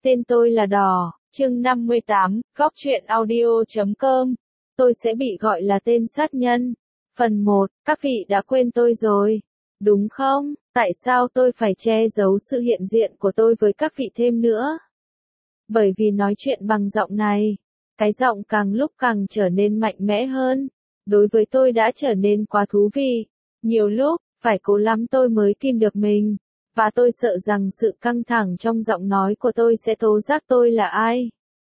Tên tôi là Đỏ, chương 58, góc truyện audio.com. Tôi sẽ bị gọi là tên sát nhân. Phần 1, các vị đã quên tôi rồi, đúng không? Tại sao tôi phải che giấu sự hiện diện của tôi với các vị thêm nữa? Bởi vì nói chuyện bằng giọng này, cái giọng càng lúc càng trở nên mạnh mẽ hơn. Đối với tôi đã trở nên quá thú vị. Nhiều lúc, phải cố lắm tôi mới kìm được mình. Và tôi sợ rằng sự căng thẳng trong giọng nói của tôi sẽ tố giác tôi là ai.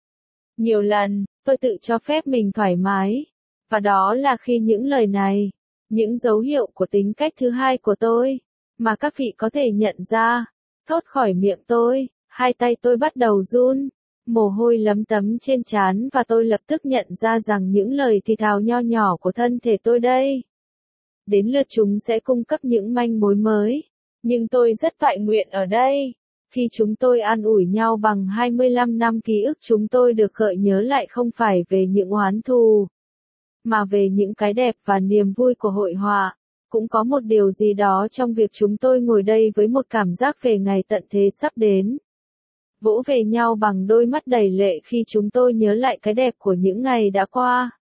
Nhiều lần, tôi tự cho phép mình thoải mái. Và đó là khi những lời này, những dấu hiệu của tính cách thứ hai của tôi, mà các vị có thể nhận ra, thốt khỏi miệng tôi, hai tay tôi bắt đầu run, mồ hôi lấm tấm trên trán và tôi lập tức nhận ra rằng những lời thì thào nho nhỏ của thân thể tôi đây. Đến lượt chúng sẽ cung cấp những manh mối mới. Nhưng tôi rất toại nguyện ở đây. Khi chúng tôi an ủi nhau bằng 25 năm ký ức chúng tôi được gợi nhớ lại không phải về những oán thù, mà về những cái đẹp và niềm vui của hội họa. Cũng có một điều gì đó trong việc chúng tôi ngồi đây với một cảm giác về ngày tận thế sắp đến. Vỗ về nhau bằng đôi mắt đầy lệ khi chúng tôi nhớ lại cái đẹp của những ngày đã qua.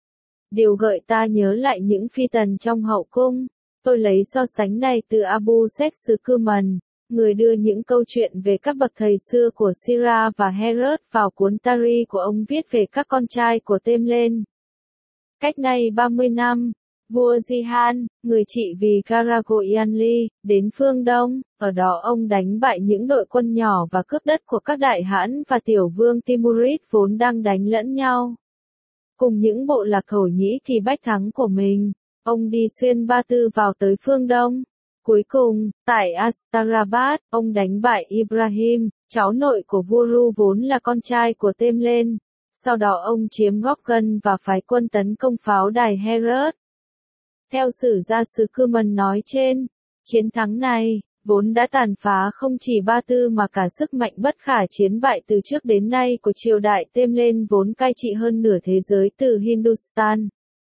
Điều gợi ta nhớ lại những phi tần trong hậu cung. Tôi lấy so sánh này từ Abu Said xứ Cuman, người đưa những câu chuyện về các bậc thầy xưa của Sira và Herod vào cuốn Tari của ông viết về các con trai của Temlen. Cách nay 30 năm, vua Jihan, người trị vì Karakoyanli, đến phương Đông, ở đó ông đánh bại những đội quân nhỏ và cướp đất của các đại hãn và tiểu vương Timurid vốn đang đánh lẫn nhau. Cùng những bộ lạc Thổ Nhĩ Kỳ bách thắng của mình, ông đi xuyên Ba Tư vào tới phương Đông. Cuối cùng, tại Astarabad, ông đánh bại Ibrahim, cháu nội của vua Ru vốn là con trai của Temlen. Sau đó ông chiếm Gokgan và phái quân tấn công pháo đài Herod. Theo sử gia xứ Cuman nói trên, chiến thắng này, vốn đã tàn phá không chỉ Ba Tư mà cả sức mạnh bất khả chiến bại từ trước đến nay của triều đại Temlen vốn cai trị hơn nửa thế giới từ Hindustan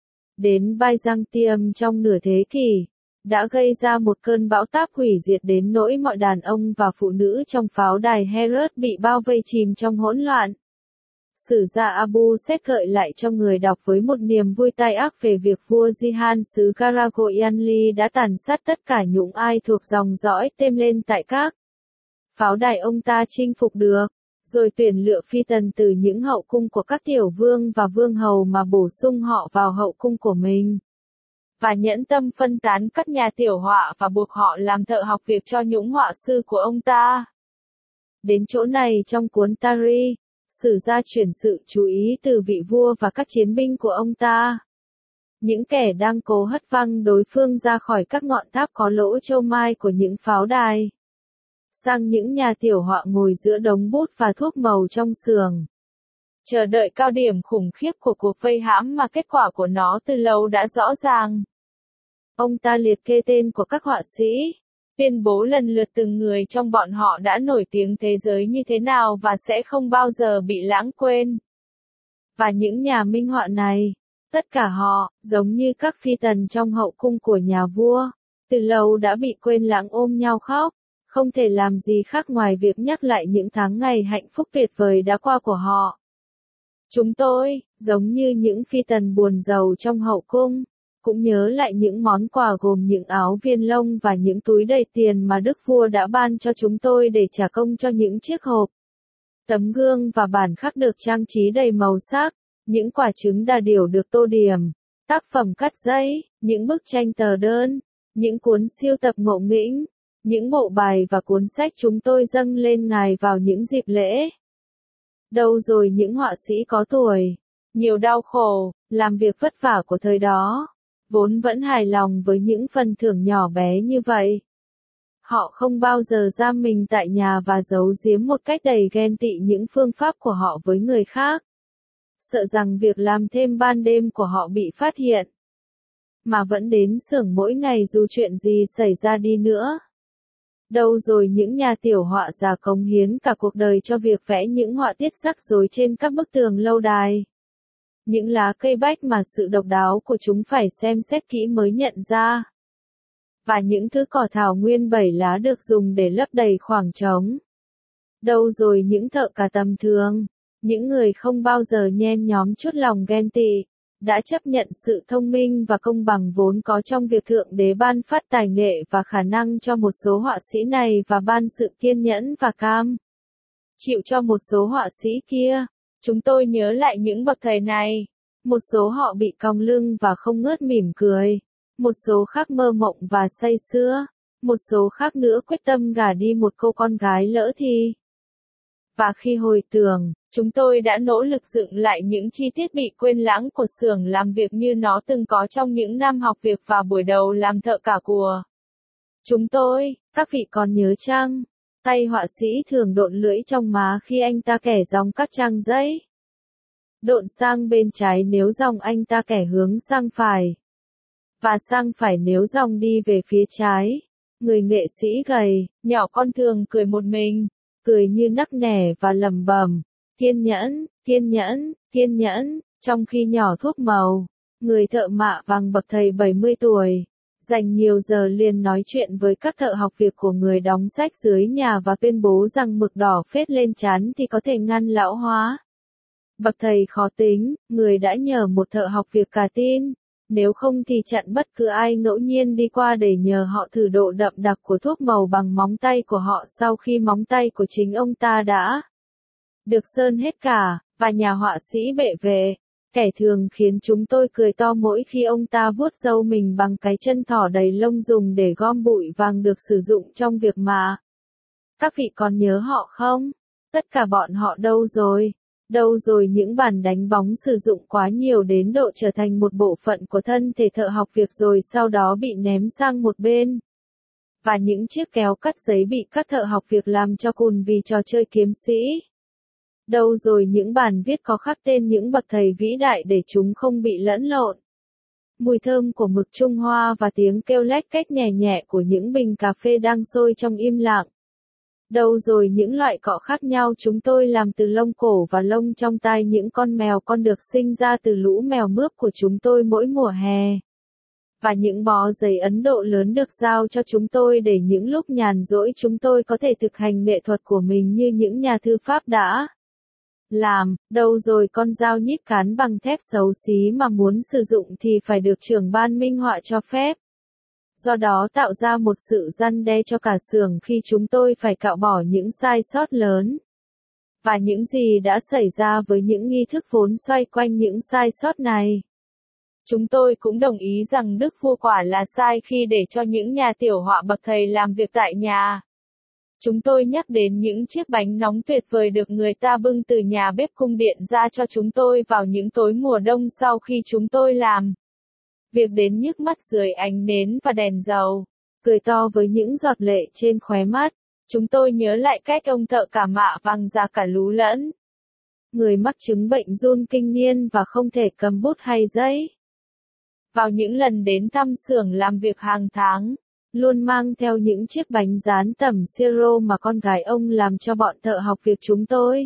đến Byzantium trong nửa thế kỷ, đã gây ra một cơn bão táp hủy diệt đến nỗi mọi đàn ông và phụ nữ trong pháo đài Herod bị bao vây chìm trong hỗn loạn. Sử gia Abu Said gợi lại cho người đọc với một niềm vui tai ác về việc vua Jihan xứ Karakoyanli đã tàn sát tất cả những ai thuộc dòng dõi Temlen tại các pháo đài ông ta chinh phục được, rồi tuyển lựa phi tần từ những hậu cung của các tiểu vương và vương hầu mà bổ sung họ vào hậu cung của mình. Và nhẫn tâm phân tán các nhà tiểu họa và buộc họ làm thợ học việc cho những họa sư của ông ta. Đến chỗ này trong cuốn Tari, sử gia chuyển sự chú ý từ vị vua và các chiến binh của ông ta. Những kẻ đang cố hất văng đối phương ra khỏi các ngọn tháp có lỗ châu mai của những pháo đài. Sang những nhà tiểu họa ngồi giữa đống bút và thuốc màu trong xưởng. Chờ đợi cao điểm khủng khiếp của cuộc vây hãm mà kết quả của nó từ lâu đã rõ ràng. Ông ta liệt kê tên của các họa sĩ, tuyên bố lần lượt từng người trong bọn họ đã nổi tiếng thế giới như thế nào và sẽ không bao giờ bị lãng quên. Và những nhà minh họa này, tất cả họ, giống như các phi tần trong hậu cung của nhà vua, từ lâu đã bị quên lãng ôm nhau khóc, không thể làm gì khác ngoài việc nhắc lại những tháng ngày hạnh phúc tuyệt vời đã qua của họ. Chúng tôi, giống như những phi tần buồn giàu trong hậu cung, cũng nhớ lại những món quà gồm những áo viên lông và những túi đầy tiền mà đức vua đã ban cho chúng tôi để trả công cho những chiếc hộp, tấm gương và bản khắc được trang trí đầy màu sắc, những quả trứng đà điểu được tô điểm, tác phẩm cắt giấy, những bức tranh tờ đơn, những cuốn sưu tập ngộ nghĩnh, những bộ bài và cuốn sách chúng tôi dâng lên ngài vào những dịp lễ. Đâu rồi những họa sĩ có tuổi, nhiều đau khổ, làm việc vất vả của thời đó, vốn vẫn hài lòng với những phần thưởng nhỏ bé như vậy. Họ không bao giờ giam mình tại nhà và giấu giếm một cách đầy ghen tị những phương pháp của họ với người khác, sợ rằng việc làm thêm ban đêm của họ bị phát hiện, mà vẫn đến xưởng mỗi ngày dù chuyện gì xảy ra đi nữa. Đâu rồi những nhà tiểu họa già cống hiến cả cuộc đời cho việc vẽ những họa tiết rắc rối trên các bức tường lâu đài. Những lá cây bách mà sự độc đáo của chúng phải xem xét kỹ mới nhận ra. Và những thứ cỏ thảo nguyên 7 lá được dùng để lấp đầy khoảng trống. Đâu rồi những thợ cả tầm thường, những người không bao giờ nhen nhóm chút lòng ghen tị, đã chấp nhận sự thông minh và công bằng vốn có trong việc Thượng Đế ban phát tài nghệ và khả năng cho một số họa sĩ này và ban sự kiên nhẫn và cam chịu cho một số họa sĩ kia. Chúng tôi nhớ lại những bậc thầy này. Một số họ bị cong lưng và không ngớt mỉm cười. Một số khác mơ mộng và say sưa. Một số khác nữa quyết tâm gả đi một cô con gái lỡ thì. Và khi hồi tưởng, chúng tôi đã nỗ lực dựng lại những chi tiết bị quên lãng của xưởng làm việc như nó từng có trong những năm học việc và buổi đầu làm thợ cả của chúng tôi. Các vị còn nhớ chăng? Tay họa sĩ thường độn lưỡi trong má khi anh ta kẻ dòng các trang giấy. Độn sang bên trái nếu dòng anh ta kẻ hướng sang phải. Và sang phải nếu dòng đi về phía trái. Người nghệ sĩ gầy, nhỏ con thường cười một mình, cười như nắc nẻ và lẩm bẩm, kiên nhẫn, kiên nhẫn, kiên nhẫn, trong khi nhỏ thuốc màu. Người thợ mạ vàng bậc thầy 70 tuổi. Dành nhiều giờ liền nói chuyện với các thợ học việc của người đóng sách dưới nhà và tuyên bố rằng mực đỏ phết lên trán thì có thể ngăn lão hóa. Bậc thầy khó tính, người đã nhờ một thợ học việc cả tin, nếu không thì chặn bất cứ ai ngẫu nhiên đi qua để nhờ họ thử độ đậm đặc của thuốc màu bằng móng tay của họ sau khi móng tay của chính ông ta đã được sơn hết cả, và nhà họa sĩ bệ vệ. Kẻ thường khiến chúng tôi cười to mỗi khi ông ta vuốt râu mình bằng cái chân thỏ đầy lông dùng để gom bụi vàng được sử dụng trong việc mà. Các vị còn nhớ họ không? Tất cả bọn họ đâu rồi? Đâu rồi những bàn đánh bóng sử dụng quá nhiều đến độ trở thành một bộ phận của thân thể thợ học việc rồi sau đó bị ném sang một bên? Và những chiếc kéo cắt giấy bị các thợ học việc làm cho cùn vì trò chơi kiếm sĩ? Đâu rồi những bàn viết có khắc tên những bậc thầy vĩ đại để chúng không bị lẫn lộn? Mùi thơm của mực Trung Hoa và tiếng kêu lách cách nhẹ nhẹ của những bình cà phê đang sôi trong im lặng. Đâu rồi những loại cọ khác nhau chúng tôi làm từ lông cổ và lông trong tai những con mèo con được sinh ra từ lũ mèo mướp của chúng tôi mỗi mùa hè. Và những bó giấy Ấn Độ lớn được giao cho chúng tôi để những lúc nhàn rỗi chúng tôi có thể thực hành nghệ thuật của mình như những nhà thư pháp đã làm. Đâu rồi con dao nhíp cán bằng thép xấu xí mà muốn sử dụng thì phải được trưởng ban minh họa cho phép. Do đó tạo ra một sự răn đe cho cả xưởng khi chúng tôi phải cạo bỏ những sai sót lớn. Và những gì đã xảy ra với những nghi thức vốn xoay quanh những sai sót này. Chúng tôi cũng đồng ý rằng Đức Vua quả là sai khi để cho những nhà tiểu họa bậc thầy làm việc tại nhà. Chúng tôi nhắc đến những chiếc bánh nóng tuyệt vời được người ta bưng từ nhà bếp cung điện ra cho chúng tôi vào những tối mùa đông sau khi chúng tôi làm việc đến nhức mắt dưới ánh nến và đèn dầu. Cười to với những giọt lệ trên khóe mắt, chúng tôi nhớ lại cách ông thợ cả mạ vàng già cả lú lẫn. Người mắc chứng bệnh run kinh niên và không thể cầm bút hay giấy. Vào những lần đến thăm xưởng làm việc hàng tháng, luôn mang theo những chiếc bánh rán tẩm siro mà con gái ông làm cho bọn thợ học việc chúng tôi.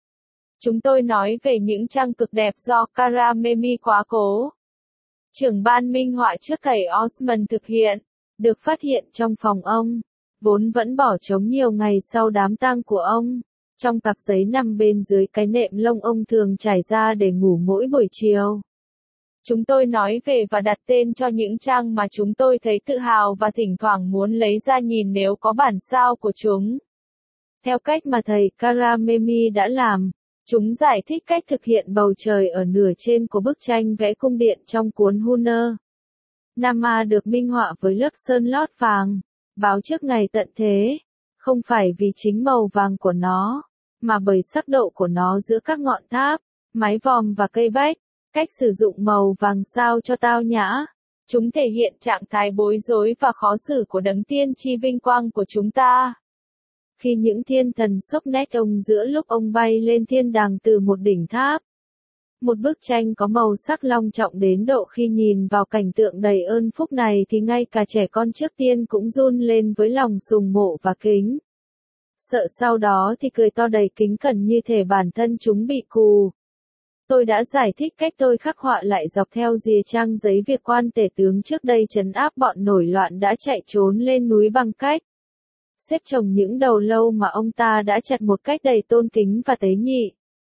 Chúng tôi nói về những trang cực đẹp do Karamemi quá cố, trưởng ban minh họa trước thầy Osman thực hiện, được phát hiện trong phòng ông, vốn vẫn bỏ trống nhiều ngày sau đám tang của ông, trong cặp giấy nằm bên dưới cái nệm lông ông thường trải ra để ngủ mỗi buổi chiều. Chúng tôi nói về và đặt tên cho những trang mà chúng tôi thấy tự hào và thỉnh thoảng muốn lấy ra nhìn nếu có bản sao của chúng. Theo cách mà thầy Karamemi đã làm, chúng giải thích cách thực hiện bầu trời ở nửa trên của bức tranh vẽ cung điện trong cuốn Huner Nama được minh họa với lớp sơn lót vàng, báo trước ngày tận thế, không phải vì chính màu vàng của nó, mà bởi sắc độ của nó giữa các ngọn tháp, mái vòm và cây bách. Cách sử dụng màu vàng sao cho tao nhã. Chúng thể hiện trạng thái bối rối và khó xử của đấng tiên tri vinh quang của chúng ta. Khi những thiên thần xốc nét ông giữa lúc ông bay lên thiên đàng từ một đỉnh tháp. Một bức tranh có màu sắc long trọng đến độ khi nhìn vào cảnh tượng đầy ơn phúc này thì ngay cả trẻ con trước tiên cũng run lên với lòng sùng mộ và kính sợ, sau đó thì cười to đầy kính cẩn như thể bản thân chúng bị cù. Tôi đã giải thích cách tôi khắc họa lại dọc theo rìa trang giấy việc quan tể tướng trước đây trấn áp bọn nổi loạn đã chạy trốn lên núi bằng cách xếp chồng những đầu lâu mà ông ta đã chặt một cách đầy tôn kính và tế nhị.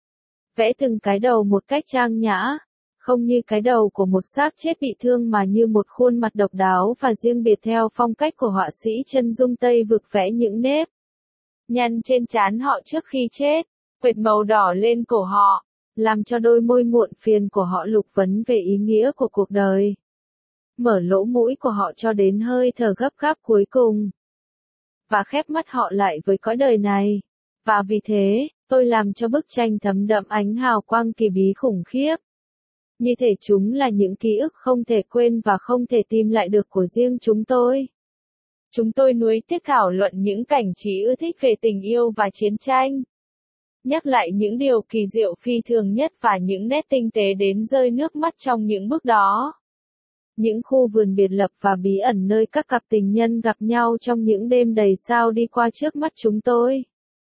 Vẽ từng cái đầu một cách trang nhã, không như cái đầu của một xác chết bị thương mà như một khuôn mặt độc đáo và riêng biệt theo phong cách của họa sĩ chân dung Tây vực vẽ những nếp nhăn trên trán họ trước khi chết, quệt màu đỏ lên cổ họ, làm cho đôi môi muộn phiền của họ lục vấn về ý nghĩa của cuộc đời. Mở lỗ mũi của họ cho đến hơi thở gấp gáp cuối cùng. Và khép mắt họ lại với cõi đời này. Và vì thế, tôi làm cho bức tranh thấm đậm ánh hào quang kỳ bí khủng khiếp. Như thể chúng là những ký ức không thể quên và không thể tìm lại được của riêng chúng tôi. Chúng tôi nuối tiếc thảo luận những cảnh trí ưa thích về tình yêu và chiến tranh. Nhắc lại những điều kỳ diệu phi thường nhất và những nét tinh tế đến rơi nước mắt trong những bức đó. Những khu vườn biệt lập và bí ẩn nơi các cặp tình nhân gặp nhau trong những đêm đầy sao đi qua trước mắt chúng tôi.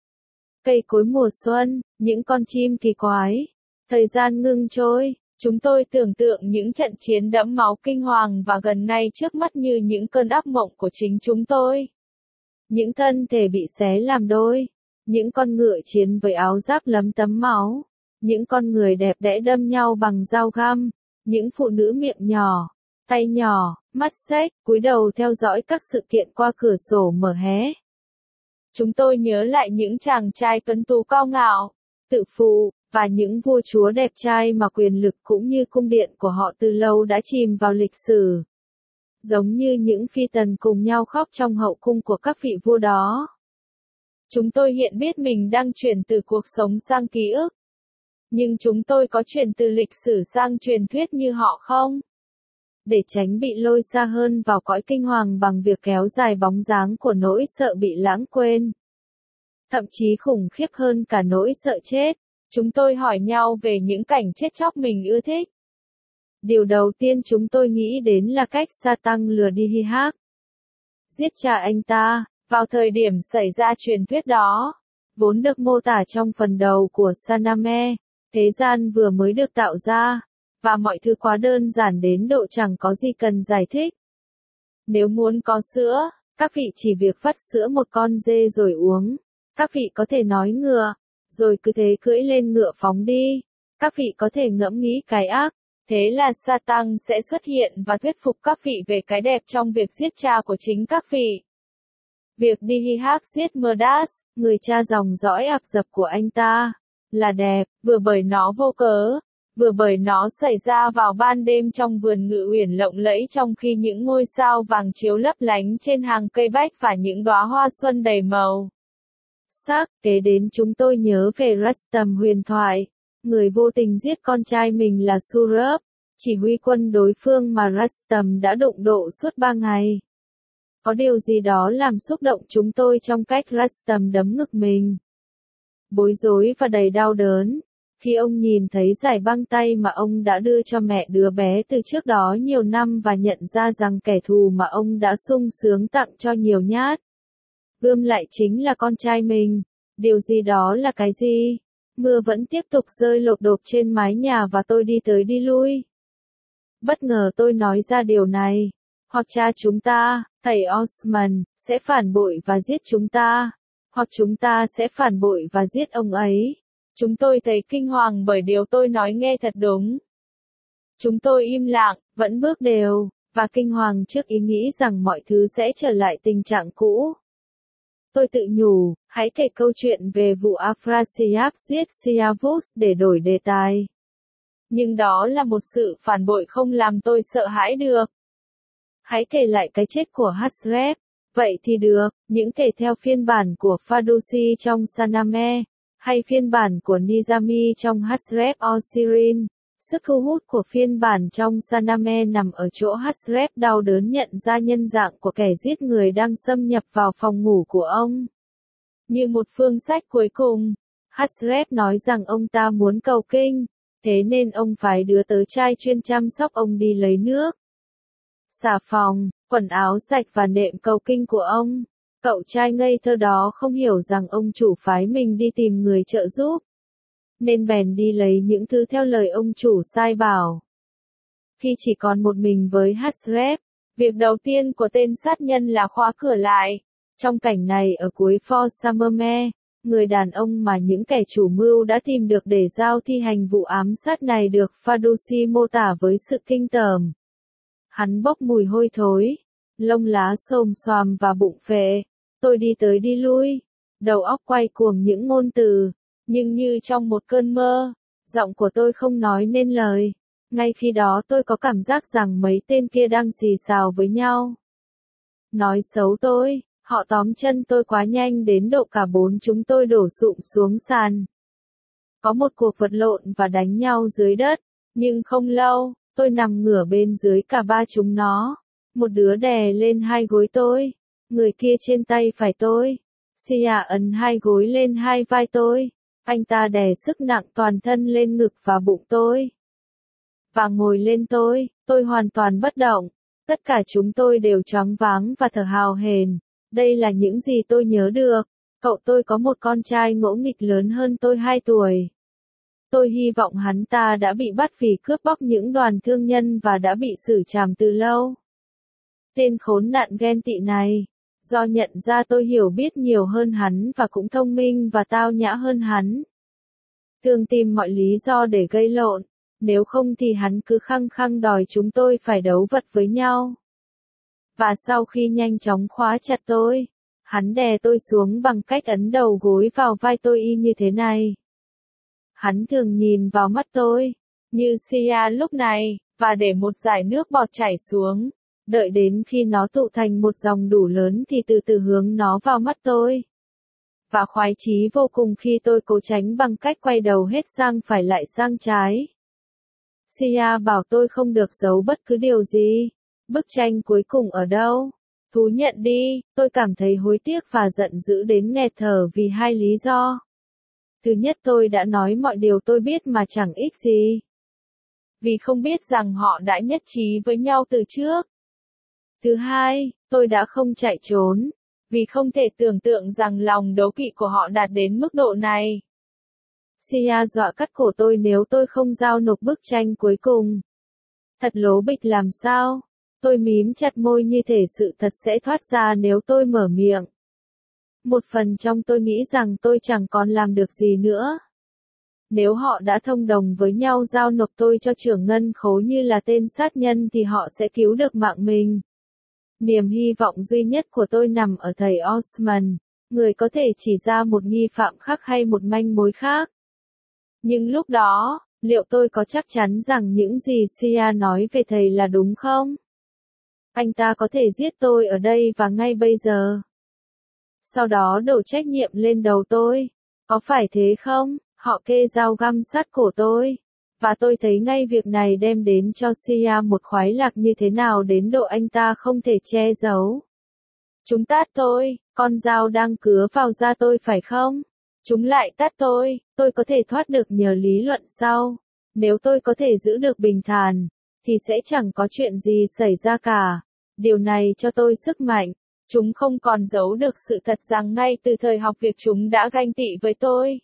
Cây cối mùa xuân, những con chim kỳ quái. Thời gian ngưng trôi, chúng tôi tưởng tượng những trận chiến đẫm máu kinh hoàng và gần ngay trước mắt như những cơn ác mộng của chính chúng tôi. Những thân thể bị xé làm đôi, những con ngựa chiến với áo giáp lấm tấm máu, những con người đẹp đẽ đâm nhau bằng dao găm, những phụ nữ miệng nhỏ, tay nhỏ, mắt xếch, cúi đầu theo dõi các sự kiện qua cửa sổ mở hé. Chúng tôi nhớ lại những chàng trai tuấn tú cao ngạo, tự phụ, và những vua chúa đẹp trai mà quyền lực cũng như cung điện của họ từ lâu đã chìm vào lịch sử. Giống như những phi tần cùng nhau khóc trong hậu cung của các vị vua đó. Chúng tôi hiện biết mình đang chuyển từ cuộc sống sang ký ức. Nhưng chúng tôi có chuyển từ lịch sử sang truyền thuyết như họ không? Để tránh bị lôi xa hơn vào cõi kinh hoàng bằng việc kéo dài bóng dáng của nỗi sợ bị lãng quên. Thậm chí khủng khiếp hơn cả nỗi sợ chết, chúng tôi hỏi nhau về những cảnh chết chóc mình ưa thích. Điều đầu tiên chúng tôi nghĩ đến là cách Sa-tăng lừa đi Hi-hác. Giết cha anh ta, vào thời điểm xảy ra truyền thuyết đó, vốn được mô tả trong phần đầu của Shahnameh, thế gian vừa mới được tạo ra, và mọi thứ quá đơn giản đến độ chẳng có gì cần giải thích. Nếu muốn có sữa, các vị chỉ việc vắt sữa một con dê rồi uống. Các vị có thể nói ngựa, rồi cứ thế cưỡi lên ngựa phóng đi. Các vị có thể ngẫm nghĩ cái ác, thế là Sa-tăng sẽ xuất hiện và thuyết phục các vị về cái đẹp trong việc giết cha của chính các vị. Việc Đi-hi-hác giết Mơ-đát, người cha dòng dõi ạp dập của anh ta, là đẹp, vừa bởi nó vô cớ, vừa bởi nó xảy ra vào ban đêm trong vườn ngự uyển lộng lẫy trong khi những ngôi sao vàng chiếu lấp lánh trên hàng cây bách và những đóa hoa xuân đầy màu sắc. Kế đến chúng tôi nhớ về Rustam huyền thoại, người vô tình giết con trai mình là Surab, chỉ huy quân đối phương mà Rustam đã đụng độ suốt 3 ngày. Có điều gì đó làm xúc động chúng tôi trong cách Rustam đấm ngực mình. Bối rối và đầy đau đớn, khi ông nhìn thấy dải băng tay mà ông đã đưa cho mẹ đứa bé từ trước đó nhiều năm và nhận ra rằng kẻ thù mà ông đã sung sướng tặng cho nhiều nhát gươm lại chính là con trai mình. Điều gì đó là cái gì? Mưa vẫn tiếp tục rơi lột đột trên mái nhà và tôi đi tới đi lui. Bất ngờ tôi nói ra điều này. Hoặc cha chúng ta, thầy Osman, sẽ phản bội và giết chúng ta. Hoặc chúng ta sẽ phản bội và giết ông ấy. Chúng tôi thấy kinh hoàng bởi điều tôi nói nghe thật đúng. Chúng tôi im lặng, vẫn bước đều, và kinh hoàng trước ý nghĩ rằng mọi thứ sẽ trở lại tình trạng cũ. Tôi tự nhủ, hãy kể câu chuyện về vụ Afrasiab giết Siavus để đổi đề tài. Nhưng đó là một sự phản bội không làm tôi sợ hãi được. Hãy kể lại cái chết của Hasref. Vậy thì được, những kể theo phiên bản của Fadusi trong Shahnameh, hay phiên bản của Nizami trong Hasref Osirin. Sức thu hút của phiên bản trong Shahnameh nằm ở chỗ Hasref đau đớn nhận ra nhân dạng của kẻ giết người đang xâm nhập vào phòng ngủ của ông. Như một phương sách cuối cùng, Hasref nói rằng ông ta muốn cầu kinh, thế nên ông phái đứa tớ trai chuyên chăm sóc ông đi lấy nước, xà phòng, quần áo sạch và nệm cầu kinh của ông. Cậu trai ngây thơ đó không hiểu rằng ông chủ phái mình đi tìm người trợ giúp, nên bèn đi lấy những thứ theo lời ông chủ sai bảo. Khi chỉ còn một mình với Hasref, việc đầu tiên của tên sát nhân là khóa cửa lại, Trong cảnh này ở cuối Fort Summermere, người đàn ông mà những kẻ chủ mưu đã tìm được để giao thi hành vụ ám sát này được Fadusi mô tả với sự kinh tởm. Hắn bốc mùi hôi thối, lông lá xồm xoàm và bụng phệ. Tôi đi tới đi lui, đầu óc quay cuồng những ngôn từ, nhưng như trong một cơn mơ, giọng của tôi không nói nên lời. Ngay khi đó tôi có cảm giác rằng mấy tên kia đang xì xào với nhau. Nói xấu tôi, họ tóm chân tôi quá nhanh đến độ cả bốn chúng tôi đổ sụp xuống sàn. Có một cuộc vật lộn và đánh nhau dưới đất, nhưng không lâu, tôi nằm ngửa bên dưới cả ba chúng nó. Một đứa đè lên hai gối tôi, người kia trên tay phải tôi. Sia ấn hai gối lên hai vai tôi, anh ta đè sức nặng toàn thân lên ngực và bụng tôi. Và ngồi lên tôi hoàn toàn bất động. Tất cả chúng tôi đều choáng váng và thở hào hển. Đây là những gì tôi nhớ được. Cậu tôi có một con trai ngỗ nghịch lớn hơn tôi 2 tuổi. Tôi hy vọng hắn ta đã bị bắt vì cướp bóc những đoàn thương nhân và đã bị xử trảm từ lâu. Tên khốn nạn ghen tị này, do nhận ra tôi hiểu biết nhiều hơn hắn và cũng thông minh và tao nhã hơn hắn, thường tìm mọi lý do để gây lộn, nếu không thì hắn cứ khăng khăng đòi chúng tôi phải đấu vật với nhau. Và sau khi nhanh chóng khóa chặt tôi, hắn đè tôi xuống bằng cách ấn đầu gối vào vai tôi y như thế này. Hắn thường nhìn vào mắt tôi, như Sia lúc này, và để một dải nước bọt chảy xuống. Đợi đến khi nó tụ thành một dòng đủ lớn thì từ từ hướng nó vào mắt tôi. Và khoái chí vô cùng khi tôi cố tránh bằng cách quay đầu hết sang phải lại sang trái. Sia bảo tôi không được giấu bất cứ điều gì. Bức tranh cuối cùng ở đâu? Thú nhận đi, tôi cảm thấy hối tiếc và giận dữ đến nghẹt thở vì 2 lý do. Thứ nhất, tôi đã nói mọi điều tôi biết mà chẳng ích gì. Vì không biết rằng họ đã nhất trí với nhau từ trước. Thứ hai, tôi đã không chạy trốn, vì không thể tưởng tượng rằng lòng đố kỵ của họ đạt đến mức độ này. Sia dọa cắt cổ tôi nếu tôi không giao nộp bức tranh cuối cùng. Thật lố bịch làm sao? Tôi mím chặt môi như thể sự thật sẽ thoát ra nếu tôi mở miệng. Một phần trong tôi nghĩ rằng tôi chẳng còn làm được gì nữa. Nếu họ đã thông đồng với nhau giao nộp tôi cho trưởng ngân khố như là tên sát nhân thì họ sẽ cứu được mạng mình. Niềm hy vọng duy nhất của tôi nằm ở thầy Osman, người có thể chỉ ra một nghi phạm khác hay một manh mối khác. Nhưng lúc đó, liệu tôi có chắc chắn rằng những gì Sia nói về thầy là đúng không? Anh ta có thể giết tôi ở đây và ngay bây giờ. Sau đó đổ trách nhiệm lên đầu tôi. Có phải thế không? Họ kê dao găm sát cổ tôi. Và tôi thấy ngay việc này đem đến cho Sia một khoái lạc như thế nào đến độ anh ta không thể che giấu. Chúng tát tôi, con dao đang cứa vào da tôi phải không? Chúng lại tát tôi có thể thoát được nhờ lý luận sau. Nếu tôi có thể giữ được bình thản, thì sẽ chẳng có chuyện gì xảy ra cả. Điều này cho tôi sức mạnh. Chúng không còn giấu được sự thật rằng ngay từ thời học việc chúng đã ganh tị với tôi.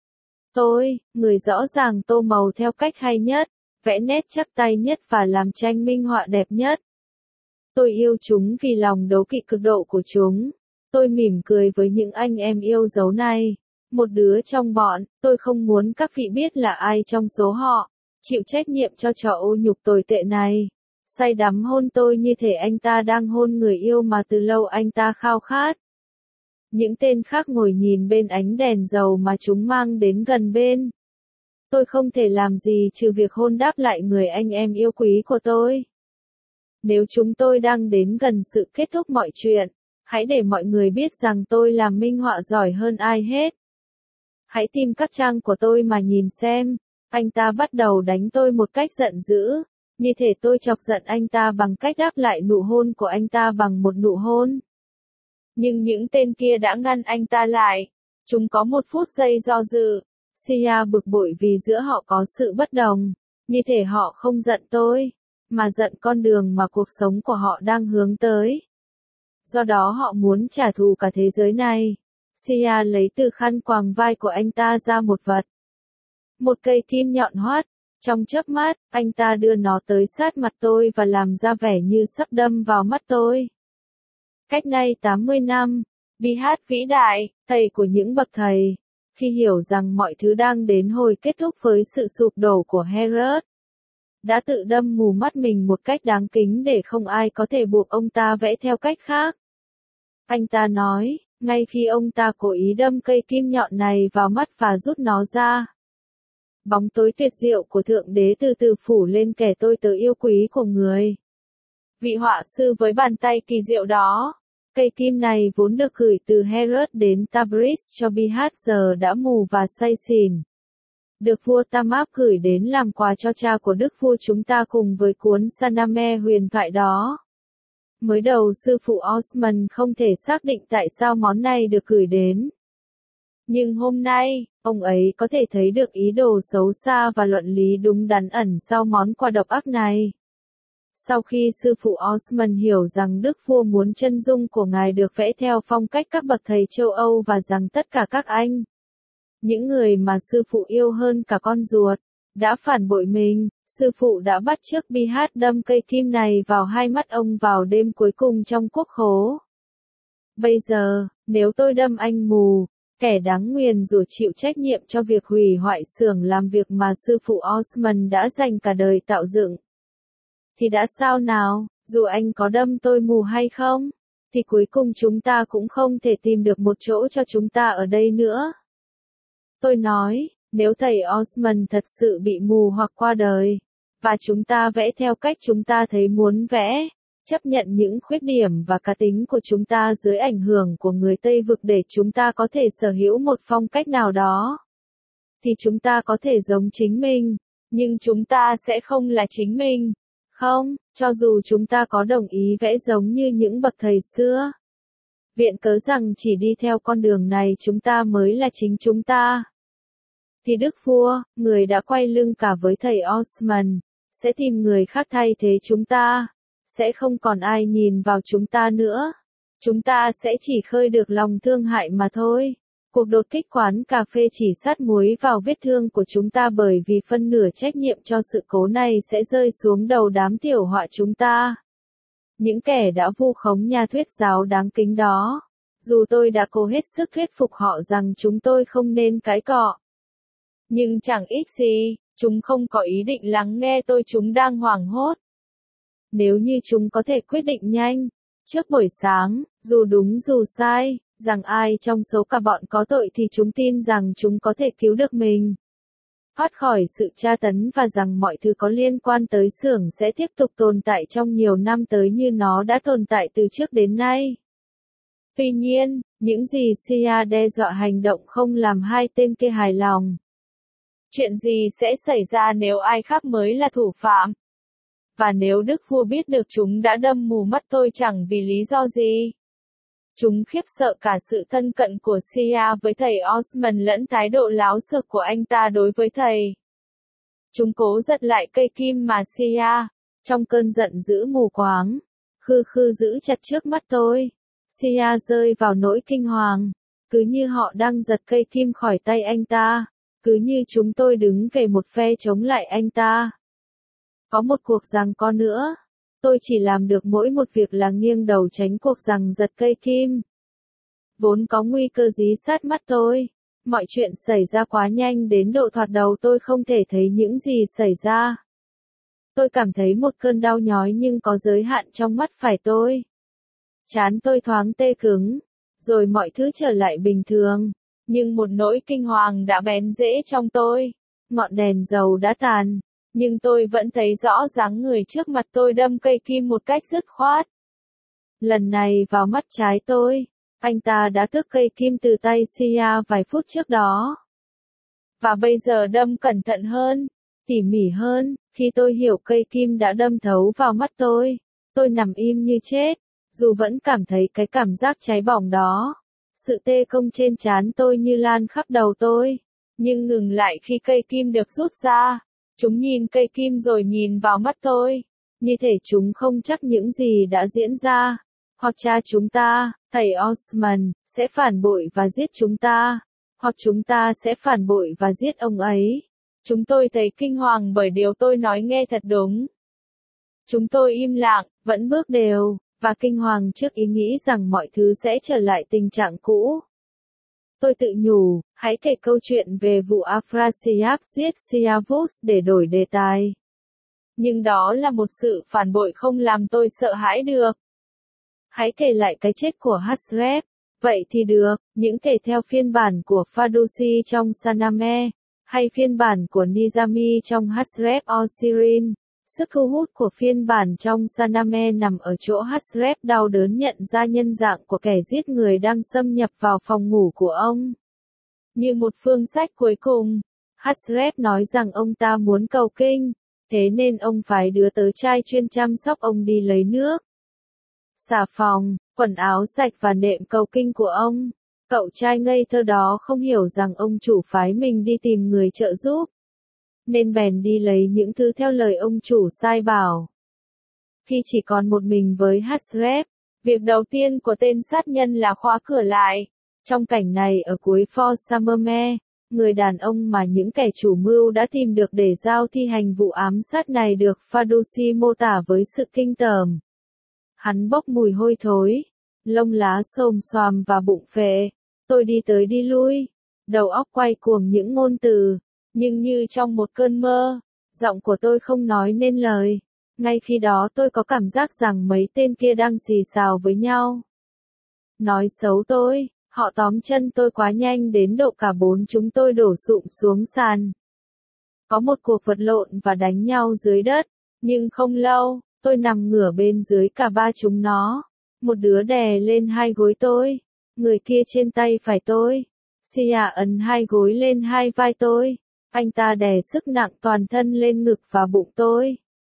Tôi, người rõ ràng tô màu theo cách hay nhất, vẽ nét chắc tay nhất và làm tranh minh họa đẹp nhất. Tôi yêu chúng vì lòng đố kỵ cực độ của chúng. Tôi mỉm cười với những anh em yêu dấu này. Một đứa trong bọn, tôi không muốn các vị biết là ai trong số họ, chịu trách nhiệm cho trò ô nhục tồi tệ này. Say đắm hôn tôi như thể anh ta đang hôn người yêu mà từ lâu anh ta khao khát. Những tên khác ngồi nhìn bên ánh đèn dầu mà chúng mang đến gần bên. Tôi không thể làm gì trừ việc hôn đáp lại người anh em yêu quý của tôi. Nếu chúng tôi đang đến gần sự kết thúc mọi chuyện, hãy để mọi người biết rằng tôi làm minh họa giỏi hơn ai hết. Hãy tìm các trang của tôi mà nhìn xem. Anh ta bắt đầu đánh tôi một cách giận dữ, như thể tôi chọc giận anh ta bằng cách đáp lại nụ hôn của anh ta bằng một nụ hôn. Nhưng những tên kia đã ngăn anh ta lại. Chúng có 1 phút giây do dự. Sia bực bội vì giữa họ có sự bất đồng. Như thể họ không giận tôi, mà giận con đường mà cuộc sống của họ đang hướng tới. Do đó họ muốn trả thù cả thế giới này. Sia lấy từ khăn quàng vai của anh ta ra một vật. Một cây kim nhọn hoắt. Trong chớp mắt, anh ta đưa nó tới sát mặt tôi và làm ra vẻ như sắp đâm vào mắt tôi. Cách nay 80 năm, BH vĩ đại, thầy của những bậc thầy. Khi hiểu rằng mọi thứ đang đến hồi kết thúc với sự sụp đổ của Herod, đã tự đâm mù mắt mình một cách đáng kính để không ai có thể buộc ông ta vẽ theo cách khác. Anh ta nói, ngay khi ông ta cố ý đâm cây kim nhọn này vào mắt và rút nó ra, bóng tối tuyệt diệu của Thượng Đế từ từ phủ lên kẻ tôi tớ yêu quý của người. Vị họa sư với bàn tay kỳ diệu đó. Cây kim này vốn được gửi từ Herod đến Tabriz cho BH giờ đã mù và say xỉn. Được vua Tamáp gửi đến làm quà cho cha của đức vua chúng ta cùng với cuốn Saname huyền thoại đó. Mới đầu sư phụ Osman không thể xác định tại sao món này được gửi đến. Nhưng hôm nay, ông ấy có thể thấy được ý đồ xấu xa và luận lý đúng đắn ẩn sau món quà độc ác này. Sau khi sư phụ Osman hiểu rằng đức vua muốn chân dung của ngài được vẽ theo phong cách các bậc thầy châu Âu và rằng tất cả các anh, những người mà sư phụ yêu hơn cả con ruột, đã phản bội mình, sư phụ đã bắt chước BH đâm cây kim này vào hai mắt ông vào đêm cuối cùng trong quốc khố. Bây giờ, nếu tôi đâm anh mù, kẻ đáng nguyền rủa chịu trách nhiệm cho việc hủy hoại xưởng làm việc mà sư phụ Osman đã dành cả đời tạo dựng, thì đã sao nào, dù anh có đâm tôi mù hay không, thì cuối cùng chúng ta cũng không thể tìm được một chỗ cho chúng ta ở đây nữa. Tôi nói, nếu thầy Osman thật sự bị mù hoặc qua đời, và chúng ta vẽ theo cách chúng ta thấy muốn vẽ, chấp nhận những khuyết điểm và cá tính của chúng ta dưới ảnh hưởng của người Tây vực để chúng ta có thể sở hữu một phong cách nào đó, thì chúng ta có thể giống chính mình, nhưng chúng ta sẽ không là chính mình. Không, cho dù chúng ta có đồng ý vẽ giống như những bậc thầy xưa. Viện cớ rằng chỉ đi theo con đường này chúng ta mới là chính chúng ta. Thì đức vua, người đã quay lưng cả với thầy Osman, sẽ tìm người khác thay thế chúng ta. Sẽ không còn ai nhìn vào chúng ta nữa. Chúng ta sẽ chỉ khơi được lòng thương hại mà thôi. Cuộc đột kích quán cà phê chỉ sát muối vào vết thương của chúng ta bởi vì phân nửa trách nhiệm cho sự cố này sẽ rơi xuống đầu đám tiểu họa chúng ta. Những kẻ đã vu khống nhà thuyết giáo đáng kính đó. Dù tôi đã cố hết sức thuyết phục họ rằng chúng tôi không nên cãi cọ. Nhưng chẳng ích gì, chúng không có ý định lắng nghe tôi, chúng đang hoảng hốt. Nếu như chúng có thể quyết định nhanh, trước buổi sáng, dù đúng dù sai, rằng ai trong số cả bọn có tội thì chúng tin rằng chúng có thể cứu được mình, thoát khỏi sự tra tấn và rằng mọi thứ có liên quan tới xưởng sẽ tiếp tục tồn tại trong nhiều năm tới như nó đã tồn tại từ trước đến nay. Tuy nhiên, những gì Sia đe dọa hành động không làm hai tên kia hài lòng. Chuyện gì sẽ xảy ra nếu ai khác mới là thủ phạm? Và nếu đức vua biết được chúng đã đâm mù mắt tôi chẳng vì lý do gì? Chúng khiếp sợ cả sự thân cận của Sia với thầy Osman lẫn thái độ láo xược của anh ta đối với thầy. Chúng cố giật lại cây kim mà Sia, trong cơn giận dữ mù quáng, khư khư giữ chặt trước mắt tôi. Sia rơi vào nỗi kinh hoàng, cứ như họ đang giật cây kim khỏi tay anh ta, cứ như chúng tôi đứng về một phe chống lại anh ta. Có một cuộc giằng co nữa. Tôi chỉ làm được mỗi một việc là nghiêng đầu tránh cuộc giằng giật cây kim. Vốn có nguy cơ dí sát mắt tôi. Mọi chuyện xảy ra quá nhanh đến độ thoạt đầu tôi không thể thấy những gì xảy ra. Tôi cảm thấy một cơn đau nhói nhưng có giới hạn trong mắt phải tôi. Trán tôi thoáng tê cứng, rồi mọi thứ trở lại bình thường. Nhưng một nỗi kinh hoàng đã bén rễ trong tôi. Ngọn đèn dầu đã tàn. Nhưng tôi vẫn thấy rõ dáng người trước mặt tôi đâm cây kim một cách dứt khoát. Lần này vào mắt trái tôi, anh ta đã tước cây kim từ tay Sia vài phút trước đó. Và bây giờ đâm cẩn thận hơn, tỉ mỉ hơn, khi tôi hiểu cây kim đã đâm thấu vào mắt tôi nằm im như chết, dù vẫn cảm thấy cái cảm giác cháy bỏng đó. Sự tê công trên trán tôi như lan khắp đầu tôi, nhưng ngừng lại khi cây kim được rút ra. Chúng nhìn cây kim rồi nhìn vào mắt tôi, như thể chúng không chắc những gì đã diễn ra, hoặc cha chúng ta, thầy Osman, sẽ phản bội và giết chúng ta, hoặc chúng ta sẽ phản bội và giết ông ấy. Chúng tôi thấy kinh hoàng bởi điều tôi nói nghe thật đúng. Chúng tôi im lặng, vẫn bước đều, và kinh hoàng trước ý nghĩ rằng mọi thứ sẽ trở lại tình trạng cũ. Tôi tự nhủ, hãy kể câu chuyện về vụ Afrasiab giết Siavus để đổi đề tài. Nhưng đó là một sự phản bội không làm tôi sợ hãi được. Hãy kể lại cái chết của Hasref. Vậy thì được, những kể theo phiên bản của Fadusi trong Saname, hay phiên bản của Nizami trong Hasref Osirin. Sức thu hút của phiên bản trong Saname nằm ở chỗ Hasref đau đớn nhận ra nhân dạng của kẻ giết người đang xâm nhập vào phòng ngủ của ông. Như một phương sách cuối cùng, Hasref nói rằng ông ta muốn cầu kinh, thế nên ông phái đứa tớ trai chuyên chăm sóc ông đi lấy nước, xà phòng, quần áo sạch và nệm cầu kinh của ông. Cậu trai ngây thơ đó không hiểu rằng ông chủ phái mình đi tìm người trợ giúp, nên bèn đi lấy những thứ theo lời ông chủ sai bảo. Khi chỉ còn một mình với Hasref, việc đầu tiên của tên sát nhân là khóa cửa lại. Trong cảnh này ở cuối For Summerme, người đàn ông mà những kẻ chủ mưu đã tìm được để giao thi hành vụ ám sát này được Fadusi mô tả với sự kinh tởm. Hắn bốc mùi hôi thối, lông lá xồm xoàm và bụng phệ. Tôi đi tới đi lui, đầu óc quay cuồng những ngôn từ, nhưng như trong một cơn mơ, giọng của tôi không nói nên lời. Ngay khi đó tôi có cảm giác rằng mấy tên kia đang xì xào với nhau. Nói xấu tôi, họ tóm chân tôi quá nhanh đến độ cả bốn chúng tôi đổ sụp xuống sàn. Có một cuộc vật lộn và đánh nhau dưới đất, nhưng không lâu, tôi nằm ngửa bên dưới cả ba chúng nó. Một đứa đè lên hai gối tôi, người kia trên tay phải tôi. Sia ấn hai gối lên hai vai tôi. Anh ta đè sức nặng toàn thân lên ngực và bụng tôi.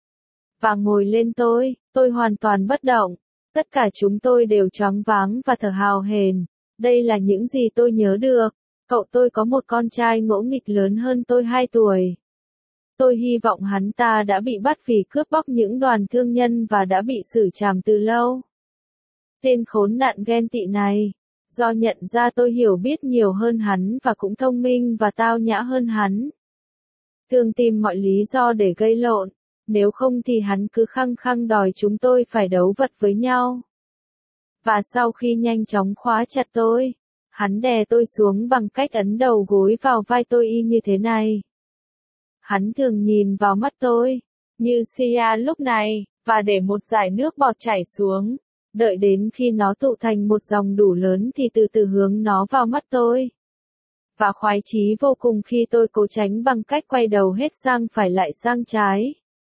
Và ngồi lên tôi hoàn toàn bất động. Tất cả chúng tôi đều choáng váng và thở hào hển. Đây là những gì tôi nhớ được. Cậu tôi có một con trai ngỗ nghịch lớn hơn tôi 2 tuổi. Tôi hy vọng hắn ta đã bị bắt vì cướp bóc những đoàn thương nhân và đã bị xử trảm từ lâu. Tên khốn nạn ghen tị này, do nhận ra tôi hiểu biết nhiều hơn hắn và cũng thông minh và tao nhã hơn hắn, thường tìm mọi lý do để gây lộn, nếu không thì hắn cứ khăng khăng đòi chúng tôi phải đấu vật với nhau. Và sau khi nhanh chóng khóa chặt tôi, hắn đè tôi xuống bằng cách ấn đầu gối vào vai tôi y như thế này. Hắn thường nhìn vào mắt tôi, như Sia lúc này, và để một dải nước bọt chảy xuống. Đợi đến khi nó tụ thành một dòng đủ lớn thì từ từ hướng nó vào mắt tôi. Và khoái chí vô cùng khi tôi cố tránh bằng cách quay đầu hết sang phải lại sang trái.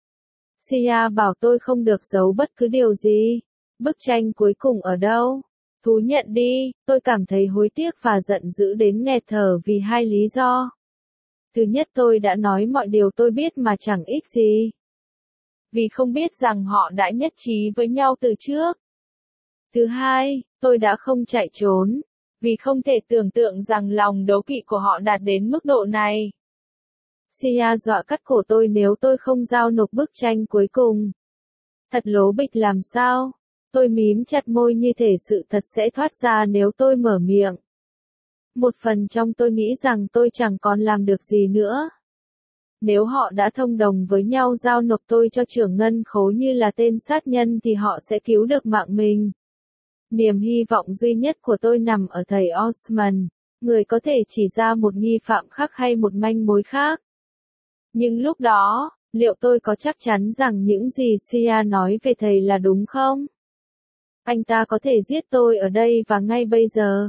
Sia bảo tôi không được giấu bất cứ điều gì. Bức tranh cuối cùng ở đâu? Thú nhận đi, tôi cảm thấy hối tiếc và giận dữ đến nghẹt thở vì 2 lý do. Thứ nhất, tôi đã nói mọi điều tôi biết mà chẳng ích gì. Vì không biết rằng họ đã nhất trí với nhau từ trước. Thứ hai, tôi đã không chạy trốn, vì không thể tưởng tượng rằng lòng đố kỵ của họ đạt đến mức độ này. Sia dọa cắt cổ tôi nếu tôi không giao nộp bức tranh cuối cùng. Thật lố bịch làm sao? Tôi mím chặt môi như thể sự thật sẽ thoát ra nếu tôi mở miệng. Một phần trong tôi nghĩ rằng tôi chẳng còn làm được gì nữa. Nếu họ đã thông đồng với nhau giao nộp tôi cho trưởng ngân khố như là tên sát nhân thì họ sẽ cứu được mạng mình. Niềm hy vọng duy nhất của tôi nằm ở thầy Osman, người có thể chỉ ra một nghi phạm khác hay một manh mối khác. Nhưng lúc đó, liệu tôi có chắc chắn rằng những gì Sia nói về thầy là đúng không? Anh ta có thể giết tôi ở đây và ngay bây giờ.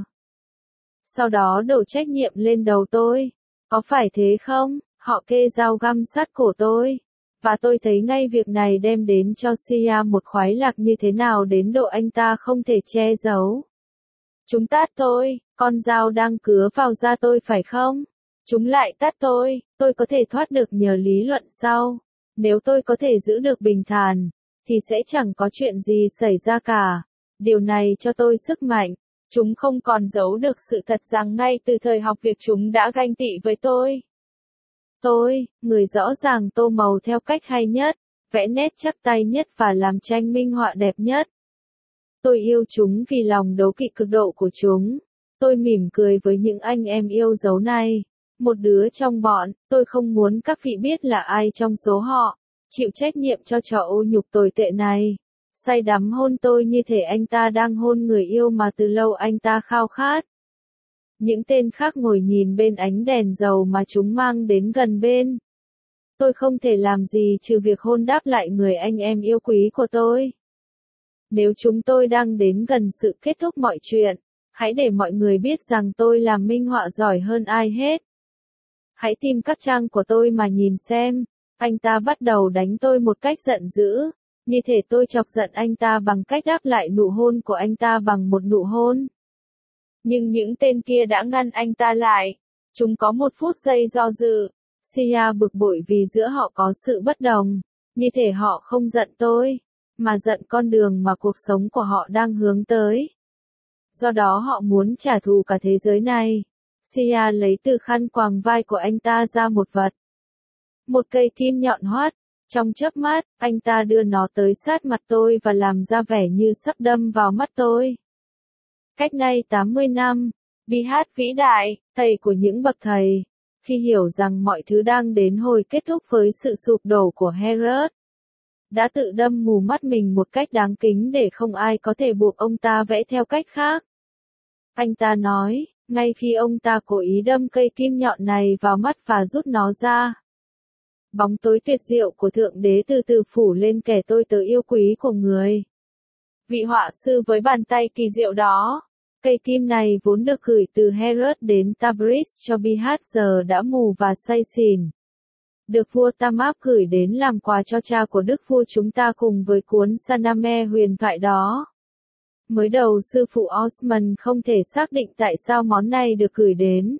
Sau đó đổ trách nhiệm lên đầu tôi. Có phải thế không? Họ kê dao găm sát cổ tôi. Và tôi thấy ngay việc này đem đến cho Sia một khoái lạc như thế nào đến độ anh ta không thể che giấu. Chúng tát tôi, con dao đang cứa vào da tôi phải không? Chúng lại tát tôi có thể thoát được nhờ lý luận sau. Nếu tôi có thể giữ được bình thản, thì sẽ chẳng có chuyện gì xảy ra cả. Điều này cho tôi sức mạnh. Chúng không còn giấu được sự thật rằng ngay từ thời học việc chúng đã ganh tị với tôi. Tôi, người rõ ràng tô màu theo cách hay nhất, vẽ nét chắc tay nhất và làm tranh minh họa đẹp nhất. Tôi yêu chúng vì lòng đố kỵ cực độ của chúng. Tôi mỉm cười với những anh em yêu dấu này. Một đứa trong bọn, tôi không muốn các vị biết là ai trong số họ, chịu trách nhiệm cho trò ô nhục tồi tệ này. say đắm hôn tôi như thể anh ta đang hôn người yêu mà từ lâu anh ta khao khát. Những tên khác ngồi nhìn bên ánh đèn dầu mà chúng mang đến gần bên. Tôi không thể làm gì trừ việc hôn đáp lại người anh em yêu quý của tôi. Nếu chúng tôi đang đến gần sự kết thúc mọi chuyện, hãy để mọi người biết rằng tôi làm minh họa giỏi hơn ai hết. Hãy tìm các trang của tôi mà nhìn xem. Anh ta bắt đầu đánh tôi một cách giận dữ, như thể tôi chọc giận anh ta bằng cách đáp lại nụ hôn của anh ta bằng một nụ hôn. Nhưng những tên kia đã ngăn anh ta lại. Chúng có một phút giây do dự. Sia bực bội vì giữa họ có sự bất đồng, như thể họ không giận tôi, mà giận con đường mà cuộc sống của họ đang hướng tới. Do đó họ muốn trả thù cả thế giới này. Sia lấy từ khăn quàng vai của anh ta ra một vật. Một cây kim nhọn hoắt. Trong chớp mắt, anh ta đưa nó tới sát mặt tôi và làm ra vẻ như sắp đâm vào mắt tôi. Cách nay 80 năm, Bihad vĩ đại, thầy của những bậc thầy, khi hiểu rằng mọi thứ đang đến hồi kết thúc với sự sụp đổ của Herod, đã tự đâm mù mắt mình một cách đáng kính để không ai có thể buộc ông ta vẽ theo cách khác. Anh ta nói, ngay khi ông ta cố ý đâm cây kim nhọn này vào mắt và rút nó ra, bóng tối tuyệt diệu của Thượng Đế từ từ phủ lên kẻ tôi tớ yêu quý của người. Vị họa sư với bàn tay kỳ diệu đó. Cây kim này vốn được gửi từ Herod đến Tabriz cho Bihad giờ đã mù và say xỉn. Được vua Tamab gửi đến làm quà cho cha của đức vua chúng ta cùng với cuốn Saname huyền thoại đó. Mới đầu sư phụ Osman không thể xác định tại sao món này được gửi đến.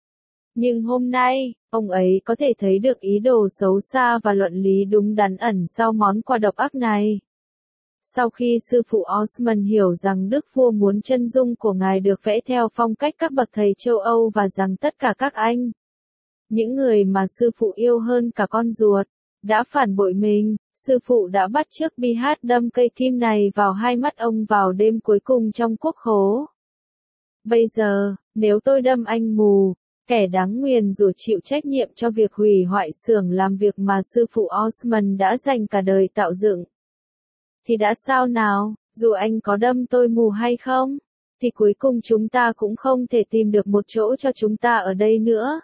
Nhưng hôm nay, ông ấy có thể thấy được ý đồ xấu xa và luận lý đúng đắn ẩn sau món quà độc ác này. Sau khi sư phụ Osman hiểu rằng đức vua muốn chân dung của ngài được vẽ theo phong cách các bậc thầy châu Âu và rằng tất cả các anh, những người mà sư phụ yêu hơn cả con ruột, đã phản bội mình, sư phụ đã bắt chước Bihad đâm cây kim này vào hai mắt ông vào đêm cuối cùng trong quốc khố. Bây giờ, nếu tôi đâm anh mù, kẻ đáng nguyền rủa chịu trách nhiệm cho việc hủy hoại xưởng làm việc mà sư phụ Osman đã dành cả đời tạo dựng, thì đã sao nào, dù anh có đâm tôi mù hay không, thì cuối cùng chúng ta cũng không thể tìm được một chỗ cho chúng ta ở đây nữa.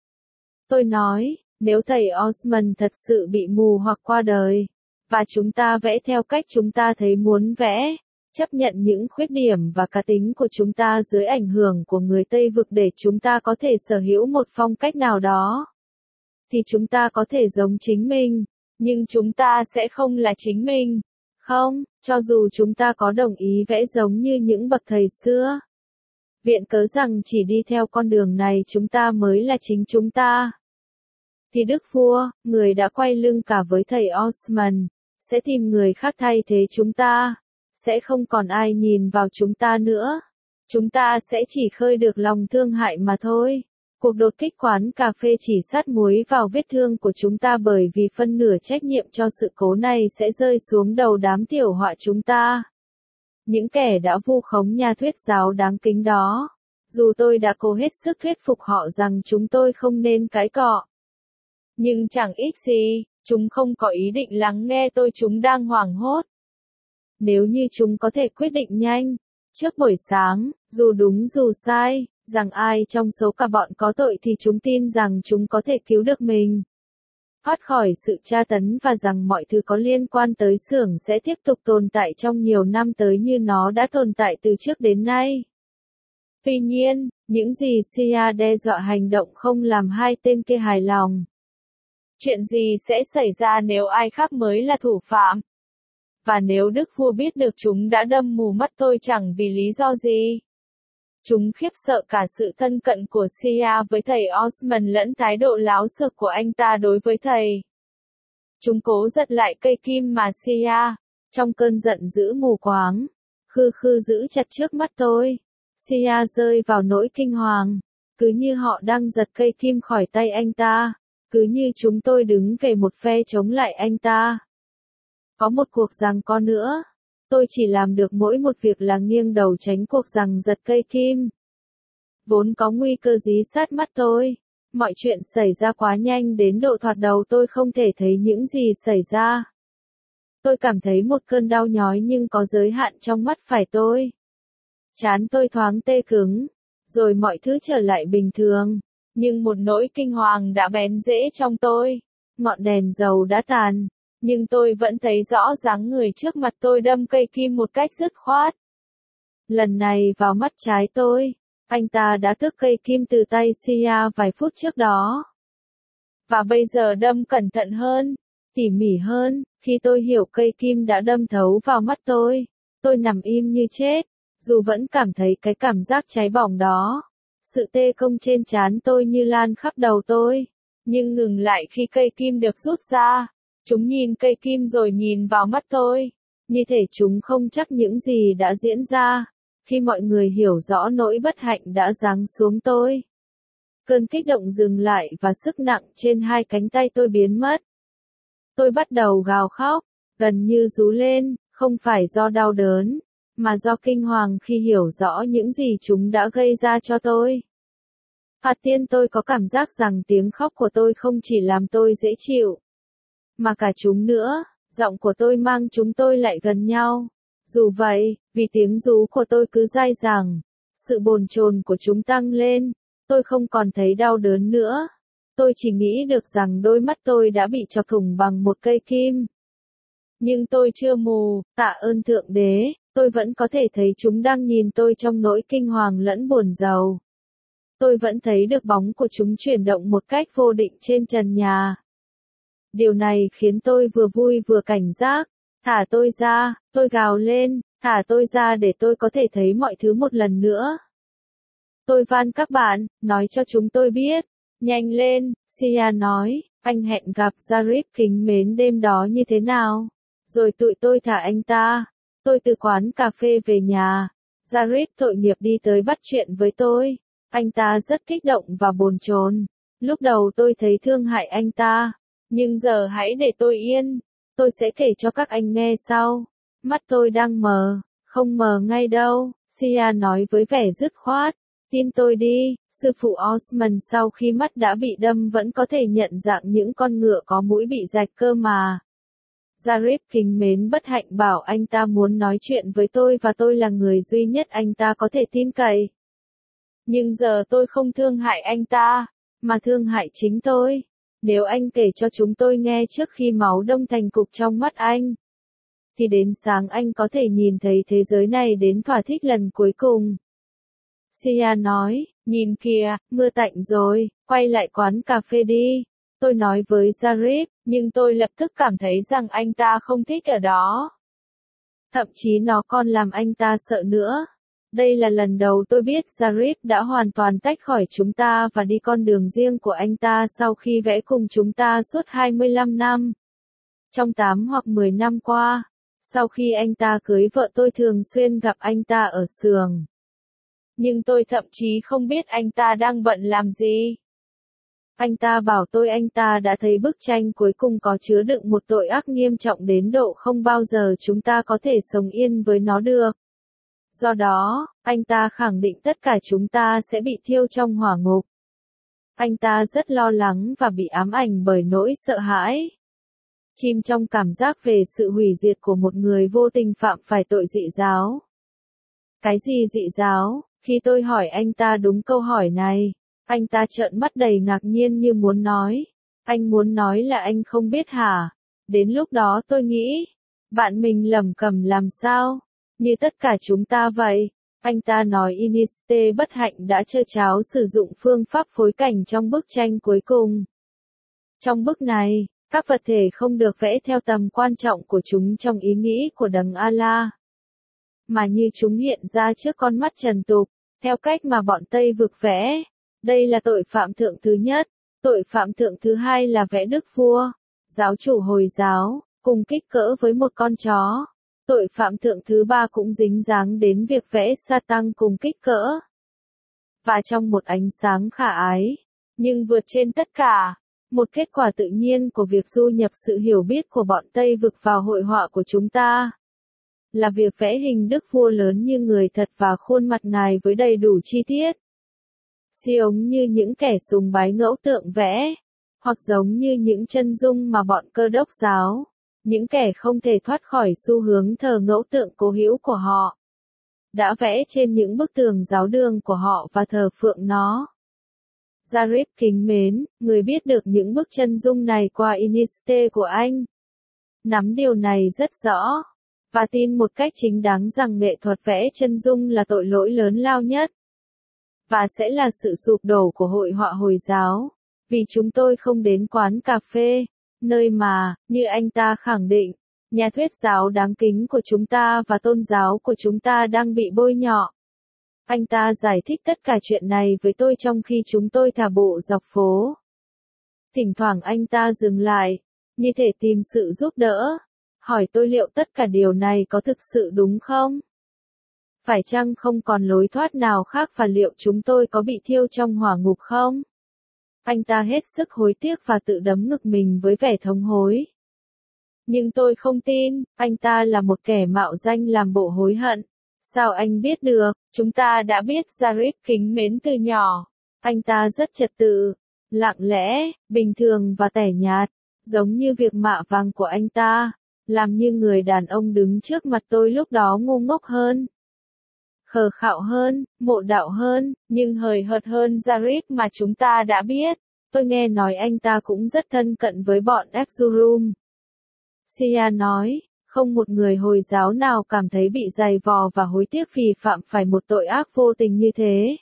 Tôi nói, nếu thầy Osman thật sự bị mù hoặc qua đời, và chúng ta vẽ theo cách chúng ta thấy muốn vẽ, chấp nhận những khuyết điểm và cá tính của chúng ta dưới ảnh hưởng của người Tây vực để chúng ta có thể sở hữu một phong cách nào đó, thì chúng ta có thể giống chính mình, nhưng chúng ta sẽ không là chính mình. Không, cho dù chúng ta có đồng ý vẽ giống như những bậc thầy xưa. Viện cớ rằng chỉ đi theo con đường này chúng ta mới là chính chúng ta. Thì đức vua, người đã quay lưng cả với thầy Osman, sẽ tìm người khác thay thế chúng ta. Sẽ không còn ai nhìn vào chúng ta nữa. Chúng ta sẽ chỉ khơi được lòng thương hại mà thôi. Cuộc đột kích quán cà phê chỉ sát muối vào vết thương của chúng ta bởi vì phân nửa trách nhiệm cho sự cố này sẽ rơi xuống đầu đám tiểu họa chúng ta. Những kẻ đã vu khống nhà thuyết giáo đáng kính đó. Dù tôi đã cố hết sức thuyết phục họ rằng chúng tôi không nên cãi cọ. Nhưng chẳng ích gì, chúng không có ý định lắng nghe tôi, chúng đang hoảng hốt. Nếu như chúng có thể quyết định nhanh, trước buổi sáng, dù đúng dù sai, rằng ai trong số cả bọn có tội thì chúng tin rằng chúng có thể cứu được mình, thoát khỏi sự tra tấn và rằng mọi thứ có liên quan tới xưởng sẽ tiếp tục tồn tại trong nhiều năm tới như nó đã tồn tại từ trước đến nay. Tuy nhiên, những gì Sia đe dọa hành động không làm hai tên kia hài lòng. Chuyện gì sẽ xảy ra nếu ai khác mới là thủ phạm? Và nếu đức vua biết được chúng đã đâm mù mắt tôi chẳng vì lý do gì? Chúng khiếp sợ cả sự thân cận của Sia với thầy Osman lẫn thái độ láo xược của anh ta đối với thầy. Chúng cố giật lại cây kim mà Sia, trong cơn giận dữ mù quáng, khư khư giữ chặt trước mắt tôi. Sia rơi vào nỗi kinh hoàng, cứ như họ đang giật cây kim khỏi tay anh ta, cứ như chúng tôi đứng về một phe chống lại anh ta. Có một cuộc giằng co nữa. Tôi chỉ làm được mỗi một việc là nghiêng đầu tránh cuộc giằng giật cây kim. Vốn có nguy cơ dí sát mắt tôi. Mọi chuyện xảy ra quá nhanh đến độ thoạt đầu tôi không thể thấy những gì xảy ra. Tôi cảm thấy một cơn đau nhói nhưng có giới hạn trong mắt phải tôi. Trán tôi thoáng tê cứng, rồi mọi thứ trở lại bình thường. Nhưng một nỗi kinh hoàng đã bén rễ trong tôi. Ngọn đèn dầu đã tàn, nhưng tôi vẫn thấy rõ dáng người trước mặt tôi đâm cây kim một cách dứt khoát. Lần này vào mắt trái tôi, anh ta đã tước cây kim từ tay Sia vài phút trước đó. Và bây giờ đâm cẩn thận hơn, tỉ mỉ hơn, khi tôi hiểu cây kim đã đâm thấu vào mắt tôi nằm im như chết, dù vẫn cảm thấy cái cảm giác cháy bỏng đó. Sự tê công trên trán tôi như lan khắp đầu tôi, nhưng ngừng lại khi cây kim được rút ra. Chúng nhìn cây kim rồi nhìn vào mắt tôi, như thể chúng không chắc những gì đã diễn ra, khi mọi người hiểu rõ nỗi bất hạnh đã giáng xuống tôi. Cơn kích động dừng lại và sức nặng trên hai cánh tay tôi biến mất. Tôi bắt đầu gào khóc, gần như rú lên, không phải do đau đớn, mà do kinh hoàng khi hiểu rõ những gì chúng đã gây ra cho tôi. Thoạt tiên tôi có cảm giác rằng tiếng khóc của tôi không chỉ làm tôi dễ chịu, mà cả chúng nữa, giọng của tôi mang chúng tôi lại gần nhau. Dù vậy, vì tiếng rú của tôi cứ dai dẳng, sự bồn chồn của chúng tăng lên, tôi không còn thấy đau đớn nữa. Tôi chỉ nghĩ được rằng đôi mắt tôi đã bị chọc thủng bằng một cây kim. Nhưng tôi chưa mù, tạ ơn Thượng Đế, tôi vẫn có thể thấy chúng đang nhìn tôi trong nỗi kinh hoàng lẫn buồn rầu. Tôi vẫn thấy được bóng của chúng chuyển động một cách vô định trên trần nhà. Điều này khiến tôi vừa vui vừa cảnh giác. Thả tôi ra, tôi gào lên, thả tôi ra để tôi có thể thấy mọi thứ một lần nữa. Tôi van các bạn, nói cho chúng tôi biết. Nhanh lên, Sia nói, anh hẹn gặp Zarif kính mến đêm đó như thế nào? Rồi tụi tôi thả anh ta. Tôi từ quán cà phê về nhà. Zarif tội nghiệp đi tới bắt chuyện với tôi. Anh ta rất kích động và bồn chồn. Lúc đầu tôi thấy thương hại anh ta. Nhưng giờ hãy để tôi yên. Tôi sẽ kể cho các anh nghe sau. Mắt tôi đang mờ. Không mờ ngay đâu, Sia nói với vẻ dứt khoát. Tin tôi đi, sư phụ Osman sau khi mắt đã bị đâm vẫn có thể nhận dạng những con ngựa có mũi bị rạch cơ mà. Zarif kính mến bất hạnh bảo anh ta muốn nói chuyện với tôi và tôi là người duy nhất anh ta có thể tin cậy. Nhưng giờ tôi không thương hại anh ta, mà thương hại chính tôi. Nếu anh kể cho chúng tôi nghe trước khi máu đông thành cục trong mắt anh, thì đến sáng anh có thể nhìn thấy thế giới này đến thỏa thích lần cuối cùng. Sia nói, nhìn kìa, mưa tạnh rồi, quay lại quán cà phê đi. Tôi nói với Zarif, nhưng tôi lập tức cảm thấy rằng anh ta không thích ở đó. Thậm chí nó còn làm anh ta sợ nữa. Đây là lần đầu tôi biết Zarif đã hoàn toàn tách khỏi chúng ta và đi con đường riêng của anh ta sau khi vẽ cùng chúng ta suốt 25 năm. Trong 8 hoặc 10 năm qua, sau khi anh ta cưới vợ tôi thường xuyên gặp anh ta ở xưởng. Nhưng tôi thậm chí không biết anh ta đang bận làm gì. Anh ta bảo tôi anh ta đã thấy bức tranh cuối cùng có chứa đựng một tội ác nghiêm trọng đến độ không bao giờ chúng ta có thể sống yên với nó được. Do đó, anh ta khẳng định tất cả chúng ta sẽ bị thiêu trong hỏa ngục. Anh ta rất lo lắng và bị ám ảnh bởi nỗi sợ hãi. Chìm trong cảm giác về sự hủy diệt của một người vô tình phạm phải tội dị giáo. Cái gì dị giáo? Khi tôi hỏi anh ta đúng câu hỏi này, anh ta trợn mắt đầy ngạc nhiên như muốn nói. Anh muốn nói là anh không biết hả? Đến lúc đó tôi nghĩ, bạn mình lẩm cẩm làm sao? Như tất cả chúng ta vậy. Anh ta nói Iniste bất hạnh đã trơ tráo sử dụng phương pháp phối cảnh trong bức tranh cuối cùng. Trong bức này, các vật thể không được vẽ theo tầm quan trọng của chúng trong ý nghĩ của Đấng Allah, mà như chúng hiện ra trước con mắt trần tục, theo cách mà bọn Tây vực vẽ. Đây là tội phạm thượng thứ nhất. Tội phạm thượng thứ hai là vẽ Đức Vua, giáo chủ Hồi giáo, cùng kích cỡ với một con chó. Tội phạm thượng thứ ba cũng dính dáng đến việc vẽ Satan cùng kích cỡ. Và trong một ánh sáng khả ái, nhưng vượt trên tất cả, một kết quả tự nhiên của việc du nhập sự hiểu biết của bọn Tây vực vào hội họa của chúng ta, là việc vẽ hình Đức Vua lớn như người thật và khuôn mặt ngài với đầy đủ chi tiết. Giống như những kẻ sùng bái ngẫu tượng vẽ, hoặc giống như những chân dung mà bọn Cơ đốc giáo, những kẻ không thể thoát khỏi xu hướng thờ ngẫu tượng cố hữu của họ, đã vẽ trên những bức tường giáo đường của họ và thờ phượng nó. Zarif kính mến, người biết được những bức chân dung này qua Iniste của anh. Nắm điều này rất rõ, và tin một cách chính đáng rằng nghệ thuật vẽ chân dung là tội lỗi lớn lao nhất, và sẽ là sự sụp đổ của hội họa Hồi giáo, vì chúng tôi không đến quán cà phê, nơi mà, như anh ta khẳng định, nhà thuyết giáo đáng kính của chúng ta và tôn giáo của chúng ta đang bị bôi nhọ. Anh ta giải thích tất cả chuyện này với tôi trong khi chúng tôi thả bộ dọc phố. Thỉnh thoảng anh ta dừng lại, như thể tìm sự giúp đỡ, hỏi tôi liệu tất cả điều này có thực sự đúng không? Phải chăng không còn lối thoát nào khác và liệu chúng tôi có bị thiêu trong hỏa ngục không? Anh ta hết sức hối tiếc và tự đấm ngực mình với vẻ thống hối. Nhưng tôi không tin, anh ta là một kẻ mạo danh làm bộ hối hận. Sao anh biết được? Chúng ta đã biết Zarif kính mến từ nhỏ. Anh ta rất trật tự, lặng lẽ, bình thường và tẻ nhạt, giống như việc mạ vàng của anh ta, làm như người đàn ông đứng trước mặt tôi lúc đó ngu ngốc hơn, khờ khạo hơn, mộ đạo hơn, nhưng hời hợt hơn Zarif mà chúng ta đã biết. Tôi nghe nói anh ta cũng rất thân cận với bọn Erzurum. Sia nói, không một người Hồi giáo nào cảm thấy bị dày vò và hối tiếc vì phạm phải một tội ác vô tình như thế.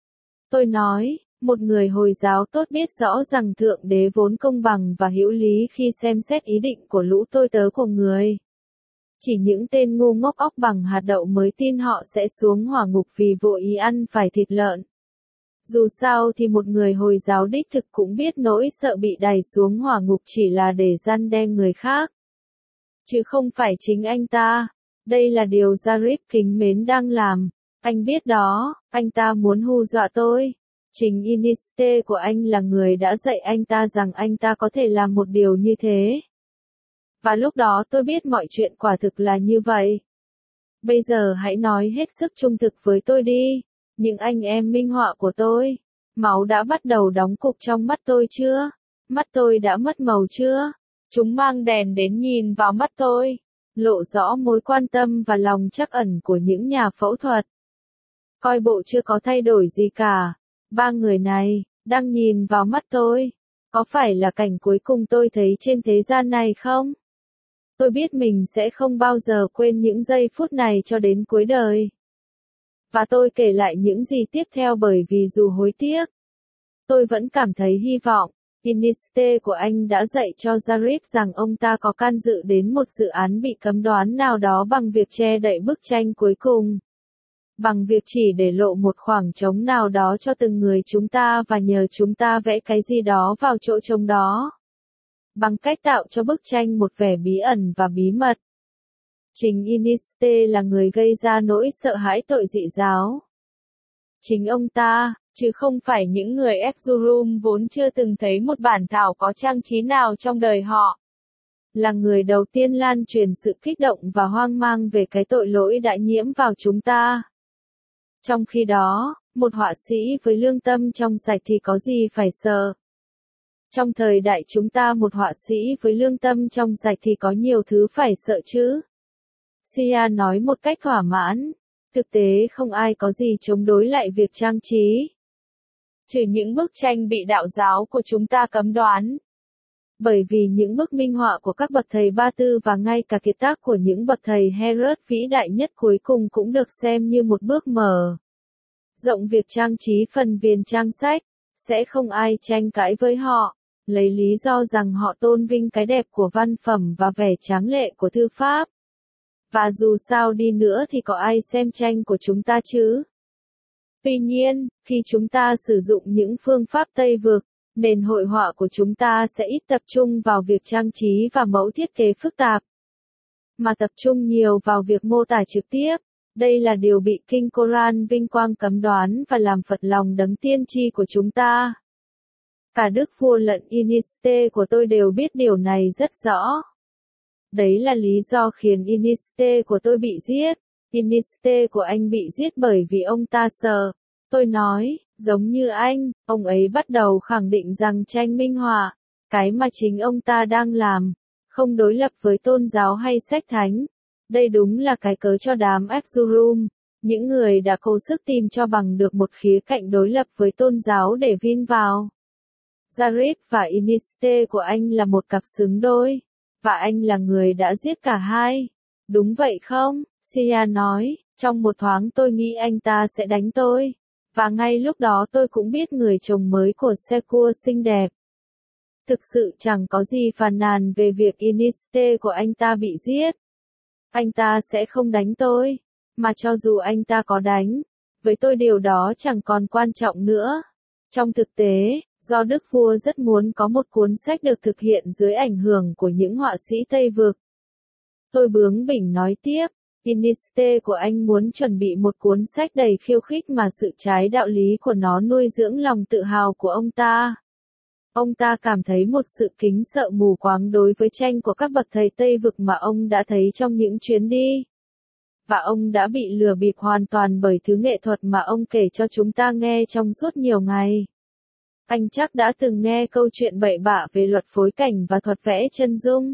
Tôi nói, một người Hồi giáo tốt biết rõ rằng Thượng Đế vốn công bằng và hữu lý khi xem xét ý định của lũ tôi tớ của người. Chỉ những tên ngu ngốc óc bằng hạt đậu mới tin họ sẽ xuống hỏa ngục vì vô ý ăn phải thịt lợn. Dù sao thì một người Hồi giáo đích thực cũng biết nỗi sợ bị đày xuống hỏa ngục chỉ là để răn đe người khác, chứ không phải chính anh ta. Đây là điều Zarif kính mến đang làm. Anh biết đó, anh ta muốn hù dọa tôi. Chính Iniste của anh là người đã dạy anh ta rằng anh ta có thể làm một điều như thế. Và lúc đó tôi biết mọi chuyện quả thực là như vậy. Bây giờ hãy nói hết sức trung thực với tôi đi. Những anh em minh họa của tôi, máu đã bắt đầu đóng cục trong mắt tôi chưa? Mắt tôi đã mất màu chưa? Chúng mang đèn đến nhìn vào mắt tôi, lộ rõ mối quan tâm và lòng trắc ẩn của những nhà phẫu thuật. Coi bộ chưa có thay đổi gì cả. Ba người này, đang nhìn vào mắt tôi. Có phải là cảnh cuối cùng tôi thấy trên thế gian này không? Tôi biết mình sẽ không bao giờ quên những giây phút này cho đến cuối đời. Và tôi kể lại những gì tiếp theo bởi vì dù hối tiếc, tôi vẫn cảm thấy hy vọng. Iniste của anh đã dạy cho Zarif rằng ông ta có can dự đến một dự án bị cấm đoán nào đó bằng việc che đậy bức tranh cuối cùng. Bằng việc chỉ để lộ một khoảng trống nào đó cho từng người chúng ta và nhờ chúng ta vẽ cái gì đó vào chỗ trống đó. Bằng cách tạo cho bức tranh một vẻ bí ẩn và bí mật. Chính Iniste là người gây ra nỗi sợ hãi tội dị giáo. Chính ông ta, chứ không phải những người Erzurum vốn chưa từng thấy một bản thảo có trang trí nào trong đời họ, là người đầu tiên lan truyền sự kích động và hoang mang về cái tội lỗi đã nhiễm vào chúng ta. Trong khi đó, một họa sĩ với lương tâm trong sạch thì có gì phải sợ? Trong thời đại chúng ta một họa sĩ với lương tâm trong sạch thì có nhiều thứ phải sợ chứ? Sia nói một cách thỏa mãn. Thực tế không ai có gì chống đối lại việc trang trí. Trừ những bức tranh bị đạo giáo của chúng ta cấm đoán. Bởi vì những bức minh họa của các bậc thầy Ba Tư và ngay cả kiệt tác của những bậc thầy Herod vĩ đại nhất cuối cùng cũng được xem như một bước mở rộng việc trang trí phần viền trang sách, sẽ không ai tranh cãi với họ, lấy lý do rằng họ tôn vinh cái đẹp của văn phẩm và vẻ tráng lệ của thư pháp. Và dù sao đi nữa thì có ai xem tranh của chúng ta chứ? Tuy nhiên, khi chúng ta sử dụng những phương pháp Tây vực, nền hội họa của chúng ta sẽ ít tập trung vào việc trang trí và mẫu thiết kế phức tạp, mà tập trung nhiều vào việc mô tả trực tiếp. Đây là điều bị Kinh Koran vinh quang cấm đoán và làm phật lòng đấng tiên tri của chúng ta. Cả Đức Vua lẫn Iniste của tôi đều biết điều này rất rõ. Đấy là lý do khiến Iniste của tôi bị giết. Iniste của anh bị giết bởi vì ông ta sợ. Tôi nói, giống như anh, ông ấy bắt đầu khẳng định rằng tranh minh họa, cái mà chính ông ta đang làm, không đối lập với tôn giáo hay sách thánh. Đây đúng là cái cớ cho đám Erzurum, những người đã cố sức tìm cho bằng được một khía cạnh đối lập với tôn giáo để vin vào. Zarif và Iniste của anh là một cặp xứng đôi, và anh là người đã giết cả hai. Đúng vậy không? Sia nói, trong một thoáng tôi nghĩ anh ta sẽ đánh tôi. Và ngay lúc đó tôi cũng biết người chồng mới của Secua xinh đẹp. Thực sự chẳng có gì phàn nàn về việc Iniste của anh ta bị giết. Anh ta sẽ không đánh tôi, mà cho dù anh ta có đánh, với tôi điều đó chẳng còn quan trọng nữa. Trong thực tế, do Đức Vua rất muốn có một cuốn sách được thực hiện dưới ảnh hưởng của những họa sĩ Tây Vực. Tôi bướng bỉnh nói tiếp, Iniste của anh muốn chuẩn bị một cuốn sách đầy khiêu khích mà sự trái đạo lý của nó nuôi dưỡng lòng tự hào của ông ta. Ông ta cảm thấy một sự kính sợ mù quáng đối với tranh của các bậc thầy Tây Vực mà ông đã thấy trong những chuyến đi. Và ông đã bị lừa bịp hoàn toàn bởi thứ nghệ thuật mà ông kể cho chúng ta nghe trong suốt nhiều ngày. Anh chắc đã từng nghe câu chuyện bậy bạ về luật phối cảnh và thuật vẽ chân dung.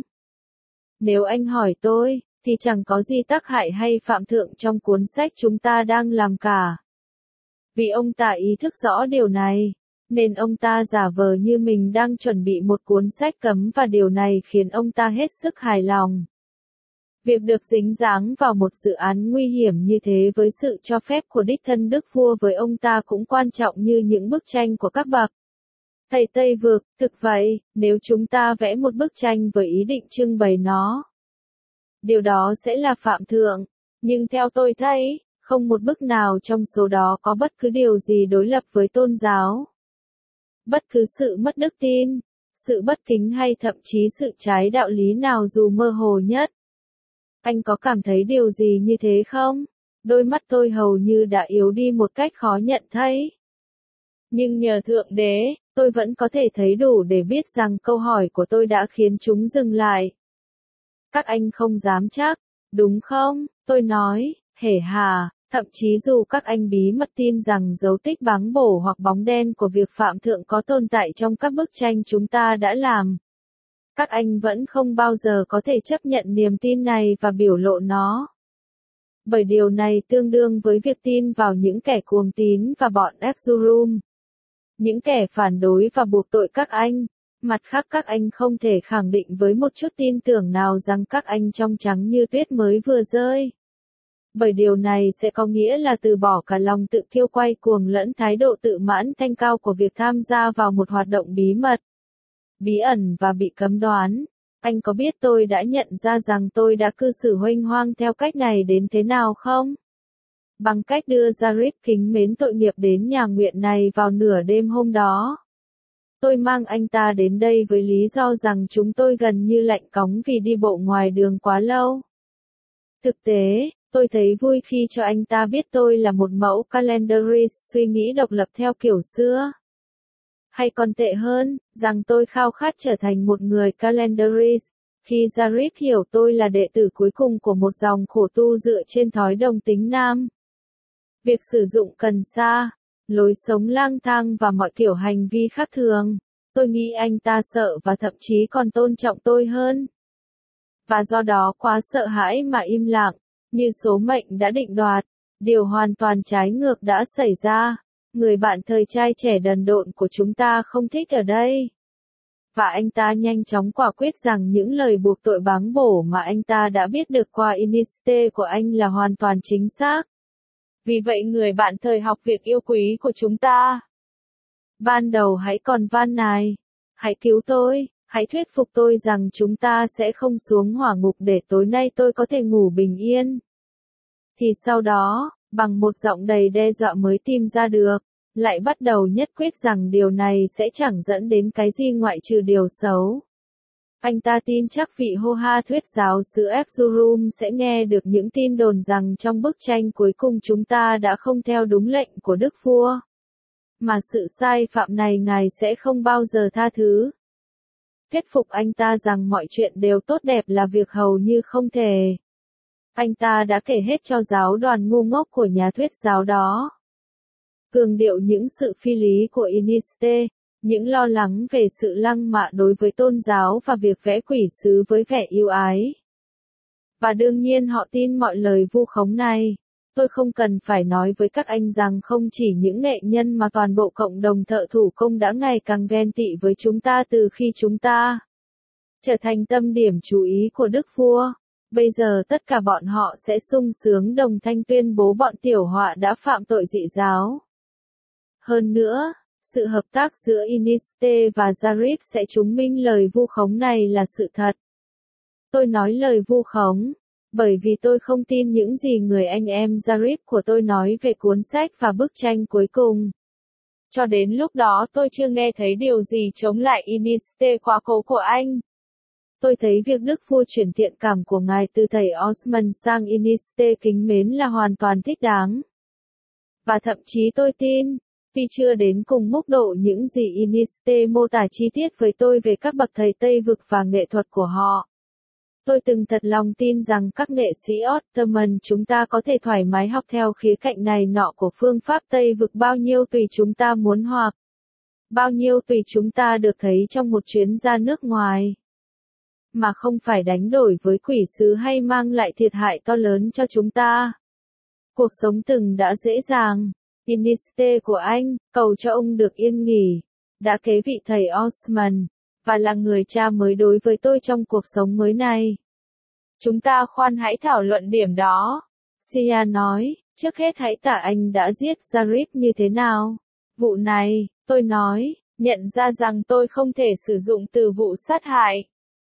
Nếu anh hỏi tôi, thì chẳng có gì tác hại hay phạm thượng trong cuốn sách chúng ta đang làm cả. Vì ông ta ý thức rõ điều này, nên ông ta giả vờ như mình đang chuẩn bị một cuốn sách cấm và điều này khiến ông ta hết sức hài lòng. Việc được dính dáng vào một dự án nguy hiểm như thế với sự cho phép của đích thân Đức Vua với ông ta cũng quan trọng như những bức tranh của các bậc thầy Tây Vực. Thực vậy, nếu chúng ta vẽ một bức tranh với ý định trưng bày nó, điều đó sẽ là phạm thượng, nhưng theo tôi thấy, không một bức nào trong số đó có bất cứ điều gì đối lập với tôn giáo. Bất cứ sự mất đức tin, sự bất kính hay thậm chí sự trái đạo lý nào dù mơ hồ nhất. Anh có cảm thấy điều gì như thế không? Đôi mắt tôi hầu như đã yếu đi một cách khó nhận thấy. Nhưng nhờ Thượng Đế, tôi vẫn có thể thấy đủ để biết rằng câu hỏi của tôi đã khiến chúng dừng lại. Các anh không dám chắc, đúng không? Tôi nói, hể hà, thậm chí dù các anh bí mật tin rằng dấu tích báng bổ hoặc bóng đen của việc phạm thượng có tồn tại trong các bức tranh chúng ta đã làm. Các anh vẫn không bao giờ có thể chấp nhận niềm tin này và biểu lộ nó. Bởi điều này tương đương với việc tin vào những kẻ cuồng tín và bọn Erzurum. Những kẻ phản đối và buộc tội các anh. Mặt khác các anh không thể khẳng định với một chút tin tưởng nào rằng các anh trong trắng như tuyết mới vừa rơi. Bởi điều này sẽ có nghĩa là từ bỏ cả lòng tự kiêu quay cuồng lẫn thái độ tự mãn thanh cao của việc tham gia vào một hoạt động bí mật, bí ẩn và bị cấm đoán. Anh có biết tôi đã nhận ra rằng tôi đã cư xử huênh hoang theo cách này đến thế nào không? Bằng cách đưa Zarif kính mến tội nghiệp đến nhà nguyện này vào nửa đêm hôm đó. Tôi mang anh ta đến đây với lý do rằng chúng tôi gần như lạnh cóng vì đi bộ ngoài đường quá lâu. Thực tế, tôi thấy vui khi cho anh ta biết tôi là một mẫu calendarist suy nghĩ độc lập theo kiểu xưa. Hay còn tệ hơn, rằng tôi khao khát trở thành một người calendarist, khi Zarif hiểu tôi là đệ tử cuối cùng của một dòng khổ tu dựa trên thói đồng tính nam. Việc sử dụng cần sa, lối sống lang thang và mọi kiểu hành vi khác thường, tôi nghĩ anh ta sợ và thậm chí còn tôn trọng tôi hơn. Và do đó quá sợ hãi mà im lặng, như số mệnh đã định đoạt, điều hoàn toàn trái ngược đã xảy ra. Người bạn thời trai trẻ đần độn của chúng ta không thích ở đây. Và anh ta nhanh chóng quả quyết rằng những lời buộc tội báng bổ mà anh ta đã biết được qua Iniste của anh là hoàn toàn chính xác. Vì vậy người bạn thời học việc yêu quý của chúng ta, ban đầu hãy còn van nài, hãy cứu tôi, hãy thuyết phục tôi rằng chúng ta sẽ không xuống hỏa ngục để tối nay tôi có thể ngủ bình yên. Thì sau đó, bằng một giọng đầy đe dọa mới tìm ra được, lại bắt đầu nhất quyết rằng điều này sẽ chẳng dẫn đến cái gì ngoại trừ điều xấu. Anh ta tin chắc vị Hô-ha thuyết giáo xứ Erzurum sẽ nghe được những tin đồn rằng trong bức tranh cuối cùng chúng ta đã không theo đúng lệnh của Đức Vua. Mà sự sai phạm này Ngài sẽ không bao giờ tha thứ. Thuyết phục anh ta rằng mọi chuyện đều tốt đẹp là việc hầu như không thể. Anh ta đã kể hết cho giáo đoàn ngu ngốc của nhà thuyết giáo đó. Cường điệu những sự phi lý của Iniste, Những lo lắng về sự lăng mạ đối với tôn giáo và việc vẽ quỷ sứ với vẻ yêu ái. Và đương nhiên họ tin mọi lời vu khống này. Tôi không cần phải nói với các anh rằng không chỉ những nghệ nhân mà toàn bộ cộng đồng thợ thủ công đã ngày càng ghen tị với chúng ta từ khi chúng ta trở thành tâm điểm chú ý của Đức Vua. Bây giờ tất cả bọn họ sẽ sung sướng đồng thanh tuyên bố bọn tiểu họa đã phạm tội dị giáo. Hơn nữa, sự hợp tác giữa Iniste và Zarif sẽ chứng minh lời vu khống này là sự thật. Tôi nói lời vu khống, bởi vì tôi không tin những gì người anh em Zarif của tôi nói về cuốn sách và bức tranh cuối cùng. Cho đến lúc đó tôi chưa nghe thấy điều gì chống lại Iniste quá cố của anh. Tôi thấy việc Đức Vua chuyển thiện cảm của ngài từ thầy Osman sang Iniste kính mến là hoàn toàn thích đáng. Và thậm chí tôi tin, tuy chưa đến cùng mức độ những gì Iniste mô tả chi tiết với tôi về các bậc thầy Tây Vực và nghệ thuật của họ. Tôi từng thật lòng tin rằng các nghệ sĩ Ottoman chúng ta có thể thoải mái học theo khía cạnh này nọ của phương pháp Tây Vực bao nhiêu tùy chúng ta muốn hoặc bao nhiêu tùy chúng ta được thấy trong một chuyến ra nước ngoài. Mà không phải đánh đổi với quỷ sứ hay mang lại thiệt hại to lớn cho chúng ta. Cuộc sống từng đã dễ dàng. Iniste của anh, cầu cho ông được yên nghỉ, đã kế vị thầy Osman, và là người cha mới đối với tôi trong cuộc sống mới này. Chúng ta khoan hãy thảo luận điểm đó. Sia nói, trước hết hãy tả anh đã giết Zarif như thế nào. Vụ này, tôi nói, nhận ra rằng tôi không thể sử dụng từ vụ sát hại.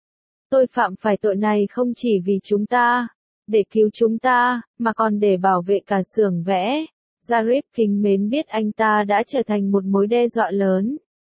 Tôi phạm phải tội này không chỉ vì chúng ta, để cứu chúng ta, mà còn để bảo vệ cả xưởng vẽ. Zarif kính mến biết anh ta đã trở thành một mối đe dọa lớn.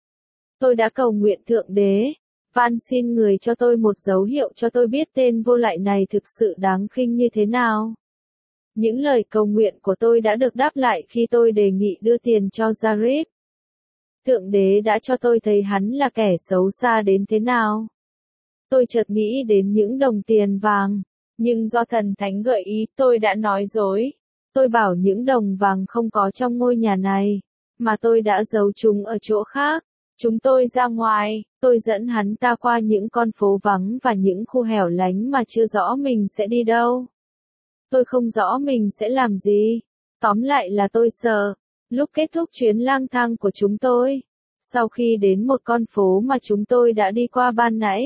Tôi đã cầu nguyện Thượng Đế, van xin người cho tôi một dấu hiệu cho tôi biết tên vô lại này thực sự đáng khinh như thế nào. Những lời cầu nguyện của tôi đã được đáp lại khi tôi đề nghị đưa tiền cho Zarif. Thượng Đế đã cho tôi thấy hắn là kẻ xấu xa đến thế nào. Tôi chợt nghĩ đến những đồng tiền vàng, nhưng do thần thánh gợi ý tôi đã nói dối. Tôi bảo những đồng vàng không có trong ngôi nhà này, mà tôi đã giấu chúng ở chỗ khác. Chúng tôi ra ngoài, tôi dẫn hắn ta qua những con phố vắng và những khu hẻo lánh mà chưa rõ mình sẽ đi đâu. Tôi không rõ mình sẽ làm gì. Tóm lại là tôi sợ. Lúc kết thúc chuyến lang thang của chúng tôi, sau khi đến một con phố mà chúng tôi đã đi qua ban nãy,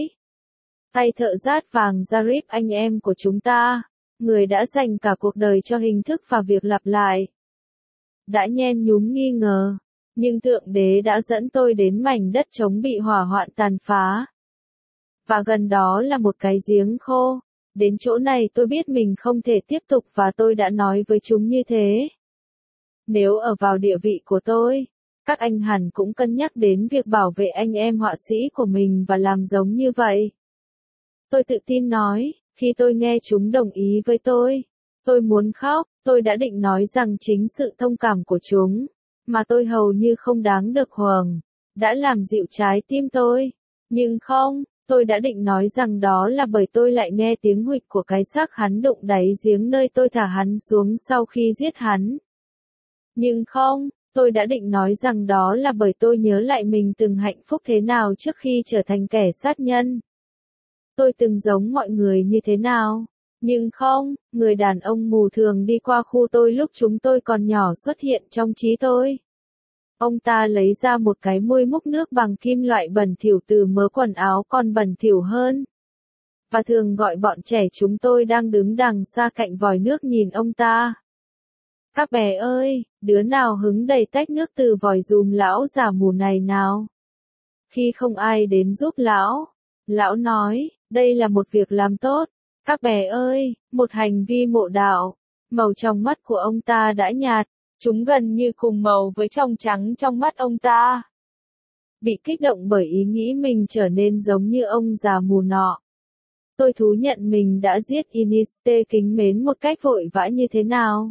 tay thợ rát vàng Zarif anh em của chúng ta, người đã dành cả cuộc đời cho hình thức và việc lặp lại, đã nhen nhúm nghi ngờ. Nhưng Thượng Đế đã dẫn tôi đến mảnh đất trống bị hỏa hoạn tàn phá. Và gần đó là một cái giếng khô. Đến chỗ này tôi biết mình không thể tiếp tục và tôi đã nói với chúng như thế. Nếu ở vào địa vị của tôi, các anh hẳn cũng cân nhắc đến việc bảo vệ anh em họa sĩ của mình và làm giống như vậy. Tôi tự tin nói, khi tôi nghe chúng đồng ý với tôi muốn khóc, tôi đã định nói rằng chính sự thông cảm của chúng, mà tôi hầu như không đáng được hưởng, đã làm dịu trái tim tôi. Nhưng không, tôi đã định nói rằng đó là bởi tôi lại nghe tiếng huỵch của cái xác hắn đụng đáy giếng nơi tôi thả hắn xuống sau khi giết hắn. Nhưng không, tôi đã định nói rằng đó là bởi tôi nhớ lại mình từng hạnh phúc thế nào trước khi trở thành kẻ sát nhân. Tôi từng giống mọi người như thế nào. Nhưng không, người đàn ông mù thường đi qua khu tôi lúc chúng tôi còn nhỏ xuất hiện trong trí tôi. Ông ta lấy ra một cái muôi múc nước bằng kim loại bẩn thỉu từ mớ quần áo còn bẩn thỉu hơn. Và thường gọi bọn trẻ chúng tôi đang đứng đằng xa cạnh vòi nước nhìn ông ta. Các bé ơi, đứa nào hứng đầy tách nước từ vòi dùm lão già mù này nào? Khi không ai đến giúp lão nói, đây là một việc làm tốt. Các bé ơi, một hành vi mộ đạo. Màu trong mắt của ông ta đã nhạt, chúng gần như cùng màu với trong trắng trong mắt ông ta. Bị kích động bởi ý nghĩ mình trở nên giống như ông già mù nọ. Tôi thú nhận mình đã giết Iniste kính mến một cách vội vã như thế nào.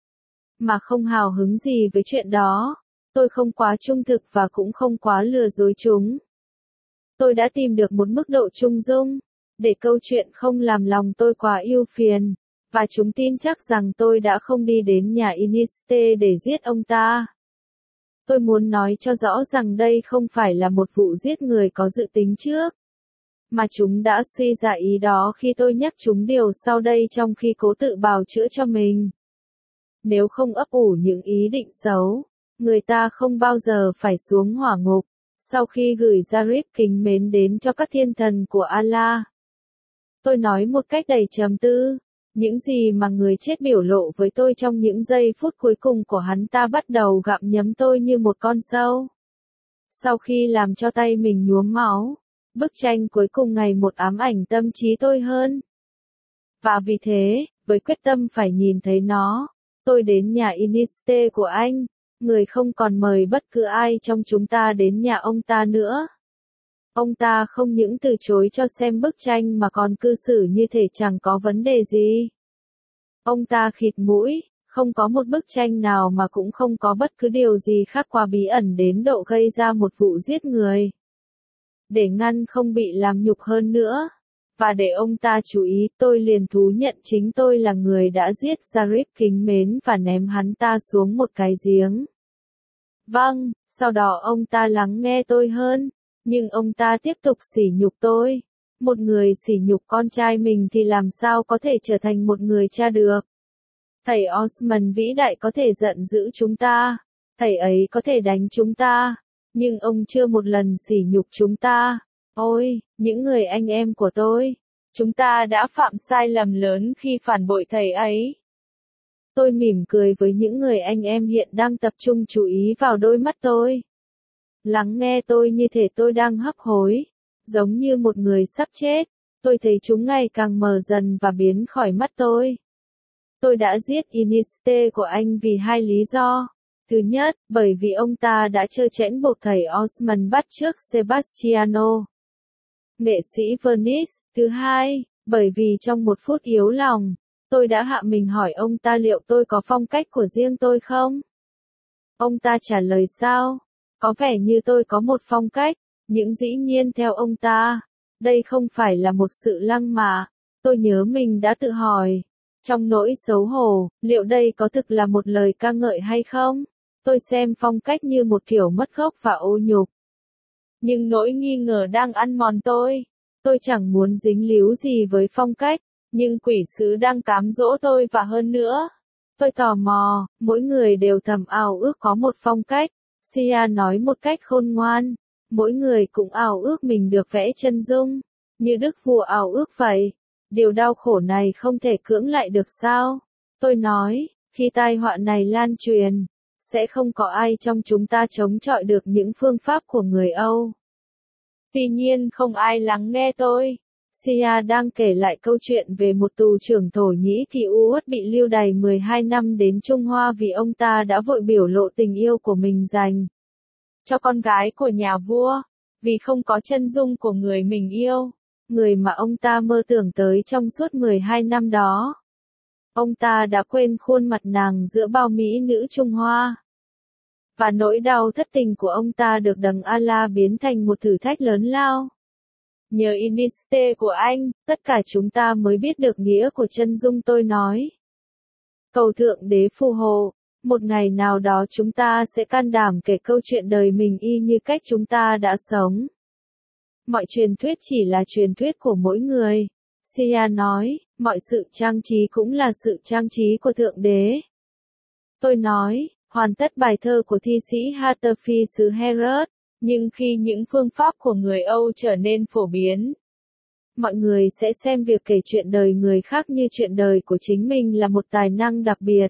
Mà không hào hứng gì với chuyện đó. Tôi không quá trung thực và cũng không quá lừa dối chúng. Tôi đã tìm được một mức độ trung dung, để câu chuyện không làm lòng tôi quá ưu phiền, và chúng tin chắc rằng tôi đã không đi đến nhà Iniste để giết ông ta. Tôi muốn nói cho rõ rằng đây không phải là một vụ giết người có dự tính trước, mà chúng đã suy ra ý đó khi tôi nhắc chúng điều sau đây trong khi cố tự bào chữa cho mình. Nếu không ấp ủ những ý định xấu, người ta không bao giờ phải xuống hỏa ngục. Sau khi gửi Zarif kính mến đến cho các thiên thần của Allah, tôi nói một cách đầy trầm tư, những gì mà người chết biểu lộ với tôi trong những giây phút cuối cùng của hắn ta bắt đầu gặm nhấm tôi như một con sâu. Sau khi làm cho tay mình nhuốm máu, bức tranh cuối cùng ngày một ám ảnh tâm trí tôi hơn. Và vì thế, với quyết tâm phải nhìn thấy nó, tôi đến nhà Iniste của anh, người không còn mời bất cứ ai trong chúng ta đến nhà ông ta nữa. Ông ta không những từ chối cho xem bức tranh mà còn cư xử như thể chẳng có vấn đề gì. Ông ta khịt mũi, không có một bức tranh nào mà cũng không có bất cứ điều gì khác quá bí ẩn đến độ gây ra một vụ giết người. Để ngăn không bị làm nhục hơn nữa, và để ông ta chú ý, tôi liền thú nhận chính tôi là người đã giết Zarif kính mến và ném hắn ta xuống một cái giếng. Vâng, sau đó ông ta lắng nghe tôi hơn, nhưng ông ta tiếp tục sỉ nhục tôi. Một người sỉ nhục con trai mình thì làm sao có thể trở thành một người cha được? Thầy Osman vĩ đại có thể giận dữ chúng ta, thầy ấy có thể đánh chúng ta, nhưng ông chưa một lần sỉ nhục chúng ta. Ôi, những người anh em của tôi, chúng ta đã phạm sai lầm lớn khi phản bội thầy ấy. Tôi mỉm cười với những người anh em hiện đang tập trung chú ý vào đôi mắt tôi. Lắng nghe tôi như thể tôi đang hấp hối, giống như một người sắp chết. Tôi thấy chúng ngày càng mờ dần và biến khỏi mắt tôi. Tôi đã giết Iniste của anh vì hai lý do. Thứ nhất, bởi vì ông ta đã trơ trẽn buộc thầy Osman bắt chước Sebastiano, nghệ sĩ Venice. Thứ hai, bởi vì trong một phút yếu lòng, tôi đã hạ mình hỏi ông ta liệu tôi có phong cách của riêng tôi không? Ông ta trả lời sao? Có vẻ như tôi có một phong cách, nhưng dĩ nhiên theo ông ta, đây không phải là một sự lăng mạ. Tôi nhớ mình đã tự hỏi, trong nỗi xấu hổ, liệu đây có thực là một lời ca ngợi hay không? Tôi xem phong cách như một kiểu mất gốc và ô nhục. Nhưng nỗi nghi ngờ đang ăn mòn tôi. Tôi chẳng muốn dính líu gì với phong cách, nhưng quỷ sứ đang cám dỗ tôi và hơn nữa. Tôi tò mò, mỗi người đều thầm ao ước có một phong cách. Sia nói một cách khôn ngoan, mỗi người cũng ao ước mình được vẽ chân dung, như đức vua ao ước vậy. Điều đau khổ này không thể cưỡng lại được sao? Tôi nói, khi tai họa này lan truyền, sẽ không có ai trong chúng ta chống chọi được những phương pháp của người Âu. Tuy nhiên không ai lắng nghe tôi. Sia đang kể lại câu chuyện về một tù trưởng Thổ Nhĩ Kỳ Uất bị lưu đày 12 năm đến Trung Hoa vì ông ta đã vội biểu lộ tình yêu của mình dành cho con gái của nhà vua, vì không có chân dung của người mình yêu, người mà ông ta mơ tưởng tới trong suốt 12 năm đó. Ông ta đã quên khuôn mặt nàng giữa bao mỹ nữ Trung Hoa. Và nỗi đau thất tình của ông ta được đấng Allah biến thành một thử thách lớn lao. Nhờ Iniste của anh, tất cả chúng ta mới biết được nghĩa của chân dung tôi nói. Cầu Thượng Đế phù hộ, một ngày nào đó chúng ta sẽ can đảm kể câu chuyện đời mình y như cách chúng ta đã sống. Mọi truyền thuyết chỉ là truyền thuyết của mỗi người. Sia nói, mọi sự trang trí cũng là sự trang trí của Thượng Đế. Tôi nói, hoàn tất bài thơ của thi sĩ Hatafi xứ Herat. Nhưng khi những phương pháp của người Âu trở nên phổ biến, mọi người sẽ xem việc kể chuyện đời người khác như chuyện đời của chính mình là một tài năng đặc biệt.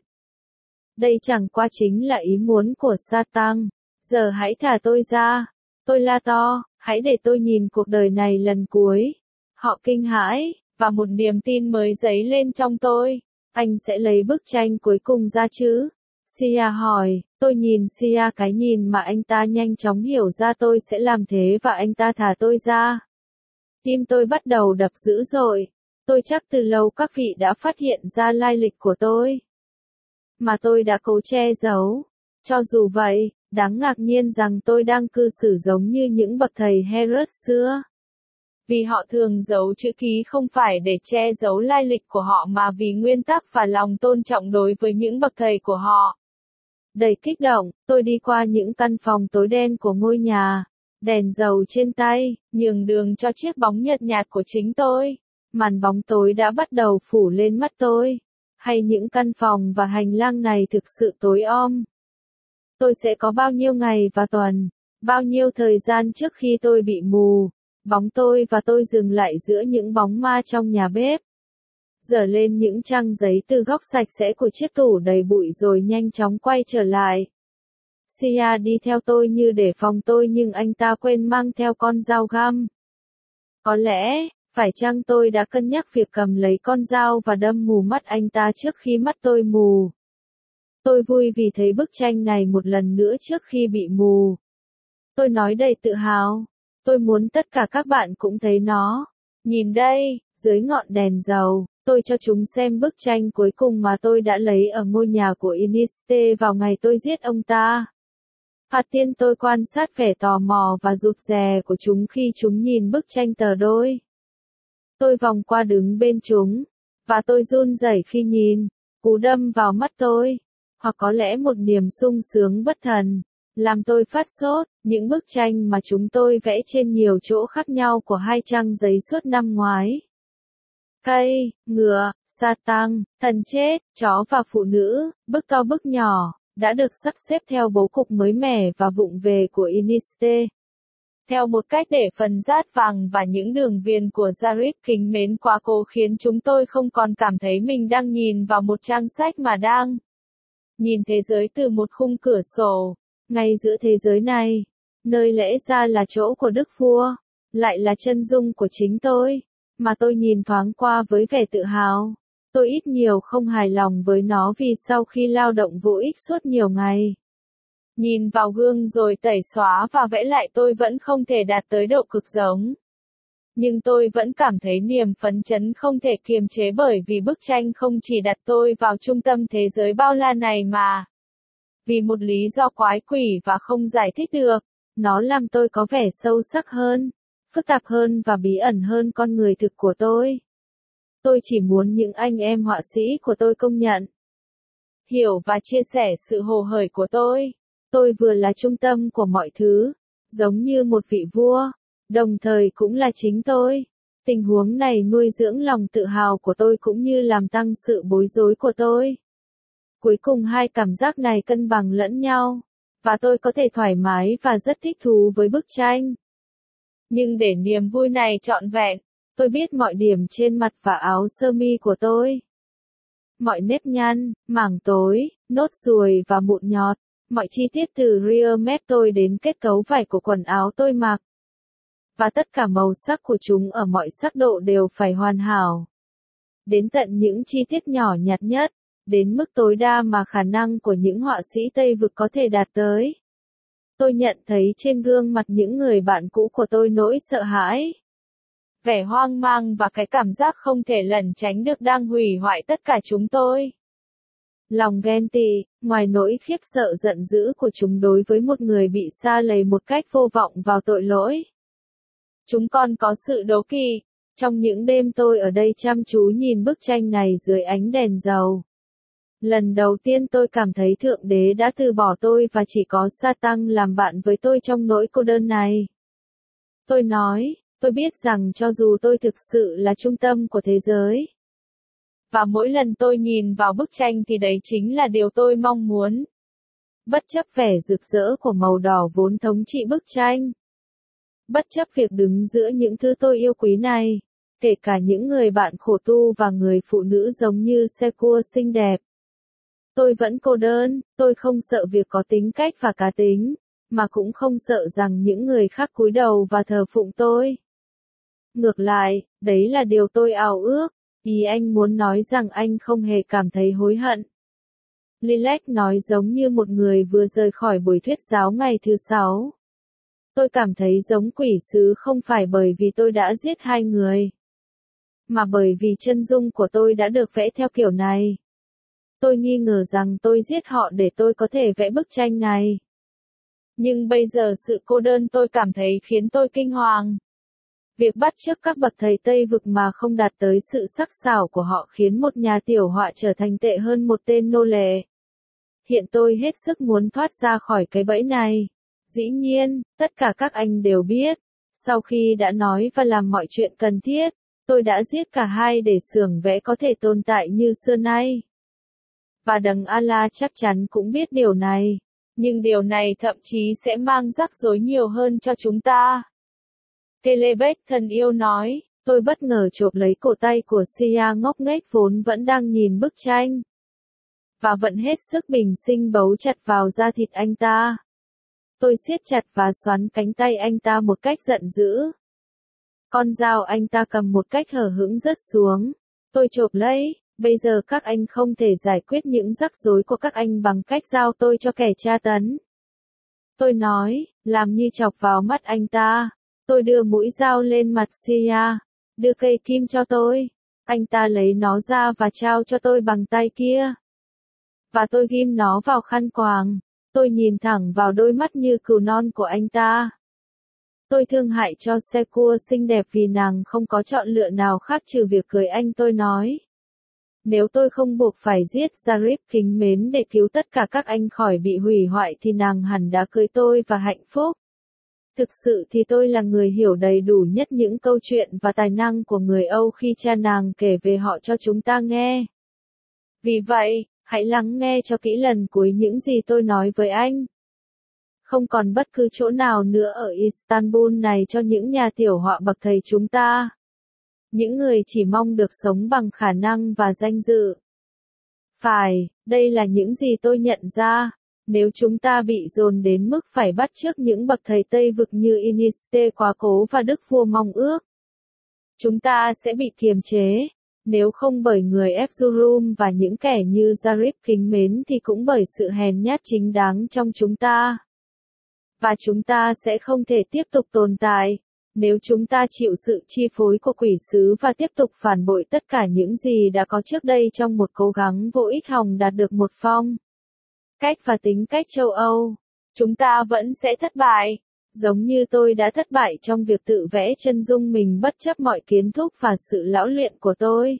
Đây chẳng qua chính là ý muốn của Satan. Giờ hãy thả tôi ra. Tôi la to, hãy để tôi nhìn cuộc đời này lần cuối. Họ kinh hãi, và một niềm tin mới dấy lên trong tôi. Anh sẽ lấy bức tranh cuối cùng ra chứ? Sia hỏi, tôi nhìn Sia cái nhìn mà anh ta nhanh chóng hiểu ra tôi sẽ làm thế và anh ta thả tôi ra. Tim tôi bắt đầu đập dữ dội. Tôi chắc từ lâu các vị đã phát hiện ra lai lịch của tôi. Mà tôi đã cố che giấu. Cho dù vậy, đáng ngạc nhiên rằng tôi đang cư xử giống như những bậc thầy Herod xưa. Vì họ thường giấu chữ ký không phải để che giấu lai lịch của họ mà vì nguyên tắc và lòng tôn trọng đối với những bậc thầy của họ. Đầy kích động, tôi đi qua những căn phòng tối đen của ngôi nhà, đèn dầu trên tay, nhường đường cho chiếc bóng nhợt nhạt của chính tôi. Màn bóng tối đã bắt đầu phủ lên mắt tôi. Hay những căn phòng và hành lang này thực sự tối om. Tôi sẽ có bao nhiêu ngày và tuần, bao nhiêu thời gian trước khi tôi bị mù. Bóng tôi và tôi dừng lại giữa những bóng ma trong nhà bếp. Dở lên những trang giấy từ góc sạch sẽ của chiếc tủ đầy bụi rồi nhanh chóng quay trở lại. Sia đi theo tôi như để phòng tôi nhưng anh ta quên mang theo con dao găm. Có lẽ, phải chăng tôi đã cân nhắc việc cầm lấy con dao và đâm mù mắt anh ta trước khi mắt tôi mù. Tôi vui vì thấy bức tranh này một lần nữa trước khi bị mù. Tôi nói đầy tự hào. Tôi muốn tất cả các bạn cũng thấy nó. Nhìn đây, dưới ngọn đèn dầu, tôi cho chúng xem bức tranh cuối cùng mà tôi đã lấy ở ngôi nhà của Iniste vào ngày tôi giết ông ta. Phạt tiên tôi quan sát vẻ tò mò và rụt rè của chúng khi chúng nhìn bức tranh tờ đôi. Tôi vòng qua đứng bên chúng, và tôi run rẩy khi nhìn, cú đâm vào mắt tôi, hoặc có lẽ một niềm sung sướng bất thần, làm tôi phát sốt. Những bức tranh mà chúng tôi vẽ trên nhiều chỗ khác nhau của 2 trang giấy suốt năm ngoái. Cây, ngựa, sa tăng, thần chết, chó và phụ nữ, bức to bức nhỏ, đã được sắp xếp theo bố cục mới mẻ và vụng về của Iniste. Theo một cách để phần rát vàng và những đường viền của Zarif kính mến quá cố khiến chúng tôi không còn cảm thấy mình đang nhìn vào một trang sách mà đang nhìn thế giới từ một khung cửa sổ. Ngay giữa thế giới này, nơi lẽ ra là chỗ của Đức Vua, lại là chân dung của chính tôi, mà tôi nhìn thoáng qua với vẻ tự hào. Tôi ít nhiều không hài lòng với nó vì sau khi lao động vô ích suốt nhiều ngày, nhìn vào gương rồi tẩy xóa và vẽ lại tôi vẫn không thể đạt tới độ cực giống. Nhưng tôi vẫn cảm thấy niềm phấn chấn không thể kiềm chế bởi vì bức tranh không chỉ đặt tôi vào trung tâm thế giới bao la này mà vì một lý do quái quỷ và không giải thích được, nó làm tôi có vẻ sâu sắc hơn, phức tạp hơn và bí ẩn hơn con người thực của tôi. Tôi chỉ muốn những anh em họa sĩ của tôi công nhận, hiểu và chia sẻ sự hồ hởi của tôi. Tôi vừa là trung tâm của mọi thứ, giống như một vị vua, đồng thời cũng là chính tôi. Tình huống này nuôi dưỡng lòng tự hào của tôi cũng như làm tăng sự bối rối của tôi. Cuối cùng hai cảm giác này cân bằng lẫn nhau, và tôi có thể thoải mái và rất thích thú với bức tranh. Nhưng để niềm vui này trọn vẹn, tôi biết mọi điểm trên mặt và áo sơ mi của tôi. Mọi nếp nhăn, mảng tối, nốt ruồi và mụn nhọt, mọi chi tiết từ rear mép tôi đến kết cấu vải của quần áo tôi mặc. Và tất cả màu sắc của chúng ở mọi sắc độ đều phải hoàn hảo. Đến tận những chi tiết nhỏ nhặt nhất, đến mức tối đa mà khả năng của những họa sĩ Tây Vực có thể đạt tới. Tôi nhận thấy trên gương mặt những người bạn cũ của tôi nỗi sợ hãi, vẻ hoang mang và cái cảm giác không thể lẩn tránh được đang hủy hoại tất cả chúng tôi. Lòng ghen tị, ngoài nỗi khiếp sợ giận dữ của chúng đối với một người bị sa lầy một cách vô vọng vào tội lỗi. Chúng còn có sự đố kỵ. Trong những đêm tôi ở đây chăm chú nhìn bức tranh này dưới ánh đèn dầu. Lần đầu tiên tôi cảm thấy Thượng Đế đã từ bỏ tôi và chỉ có Sa-tăng làm bạn với tôi trong nỗi cô đơn này. Tôi nói, tôi biết rằng cho dù tôi thực sự là trung tâm của thế giới, và mỗi lần tôi nhìn vào bức tranh thì đấy chính là điều tôi mong muốn. Bất chấp vẻ rực rỡ của màu đỏ vốn thống trị bức tranh. Bất chấp việc đứng giữa những thứ tôi yêu quý này, kể cả những người bạn khổ tu và người phụ nữ giống như xe cua xinh đẹp. Tôi vẫn cô đơn, tôi không sợ việc có tính cách và cá tính, mà cũng không sợ rằng những người khác cúi đầu và thờ phụng tôi. Ngược lại, đấy là điều tôi ao ước. Ý anh muốn nói rằng anh không hề cảm thấy hối hận. Lilac nói giống như một người vừa rời khỏi buổi thuyết giáo ngày thứ 6. Tôi cảm thấy giống quỷ sứ không phải bởi vì tôi đã giết 2 người, mà bởi vì chân dung của tôi đã được vẽ theo kiểu này. Tôi nghi ngờ rằng tôi giết họ để tôi có thể vẽ bức tranh này. Nhưng bây giờ sự cô đơn tôi cảm thấy khiến tôi kinh hoàng. Việc bắt chước các bậc thầy Tây Vực mà không đạt tới sự sắc sảo của họ khiến một nhà tiểu họa trở thành tệ hơn một tên nô lệ. Hiện tôi hết sức muốn thoát ra khỏi cái bẫy này. Dĩ nhiên, tất cả các anh đều biết. Sau khi đã nói và làm mọi chuyện cần thiết, tôi đã giết cả hai để xưởng vẽ có thể tồn tại như xưa nay. Và đấng Allah chắc chắn cũng biết điều này. Nhưng điều này thậm chí sẽ mang rắc rối nhiều hơn cho chúng ta. Telebeck thân yêu nói, tôi bất ngờ chộp lấy cổ tay của Sia ngốc nghếch vốn vẫn đang nhìn bức tranh. Và vẫn hết sức bình sinh bấu chặt vào da thịt anh ta. Tôi siết chặt và xoắn cánh tay anh ta một cách giận dữ. Con dao anh ta cầm một cách hở hững rớt xuống. Tôi chộp lấy, bây giờ các anh không thể giải quyết những rắc rối của các anh bằng cách giao tôi cho kẻ tra tấn. Tôi nói, làm như chọc vào mắt anh ta. Tôi đưa mũi dao lên mặt Sia. Đưa cây kim cho tôi. Anh ta lấy nó ra và trao cho tôi bằng tay kia. Và tôi ghim nó vào khăn quàng. Tôi nhìn thẳng vào đôi mắt như cừu non của anh ta. Tôi thương hại cho Sekua xinh đẹp vì nàng không có chọn lựa nào khác trừ việc cưới anh. Tôi nói. Nếu tôi không buộc phải giết Zarif kính mến để cứu tất cả các anh khỏi bị hủy hoại thì nàng hẳn đã cưới tôi và hạnh phúc. Thực sự thì tôi là người hiểu đầy đủ nhất những câu chuyện và tài năng của người Âu khi cha nàng kể về họ cho chúng ta nghe. Vì vậy, hãy lắng nghe cho kỹ lần cuối những gì tôi nói với anh. Không còn bất cứ chỗ nào nữa ở Istanbul này cho những nhà tiểu họa bậc thầy chúng ta. Những người chỉ mong được sống bằng khả năng và danh dự. Phải, đây là những gì tôi nhận ra. Nếu chúng ta bị dồn đến mức phải bắt chước những bậc thầy Tây vực như Iniste quá cố và Đức vua mong ước, chúng ta sẽ bị kiềm chế. Nếu không bởi người Erzurum và những kẻ như Zarif kính mến thì cũng bởi sự hèn nhát chính đáng trong chúng ta. Và chúng ta sẽ không thể tiếp tục tồn tại, nếu chúng ta chịu sự chi phối của quỷ sứ và tiếp tục phản bội tất cả những gì đã có trước đây trong một cố gắng vô ích hòng đạt được một phong cách và tính cách châu Âu. Chúng ta vẫn sẽ thất bại, giống như tôi đã thất bại trong việc tự vẽ chân dung mình bất chấp mọi kiến thức và sự lão luyện của tôi.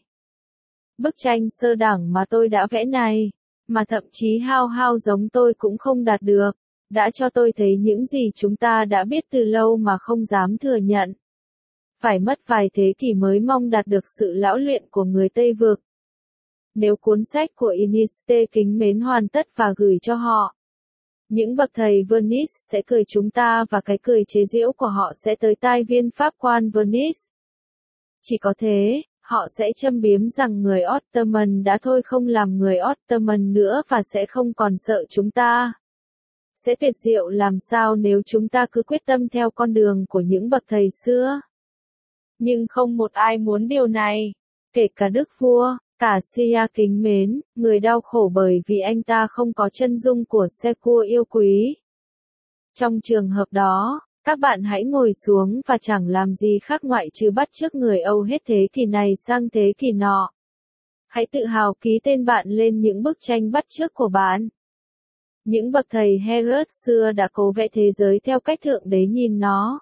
Bức tranh sơ đẳng mà tôi đã vẽ này, mà thậm chí hao hao giống tôi cũng không đạt được, đã cho tôi thấy những gì chúng ta đã biết từ lâu mà không dám thừa nhận. Phải mất vài thế kỷ mới mong đạt được sự lão luyện của người Tây vực. Nếu cuốn sách của Iniste kính mến hoàn tất và gửi cho họ, những bậc thầy Venice sẽ cười chúng ta và cái cười chế giễu của họ sẽ tới tai viên pháp quan Venice. Chỉ có thế, họ sẽ châm biếm rằng người Ottoman đã thôi không làm người Ottoman nữa và sẽ không còn sợ chúng ta. Sẽ tuyệt diệu làm sao nếu chúng ta cứ quyết tâm theo con đường của những bậc thầy xưa. Nhưng không một ai muốn điều này, kể cả Đức vua. Cả Sia kính mến, người đau khổ bởi vì anh ta không có chân dung của Sekua yêu quý. Trong trường hợp đó, các bạn hãy ngồi xuống và chẳng làm gì khác ngoại trừ bắt chước người Âu hết thế kỷ này sang thế kỷ nọ. Hãy tự hào ký tên bạn lên những bức tranh bắt chước của bạn. Những bậc thầy Herod xưa đã cố vẽ thế giới theo cách thượng đế nhìn nó.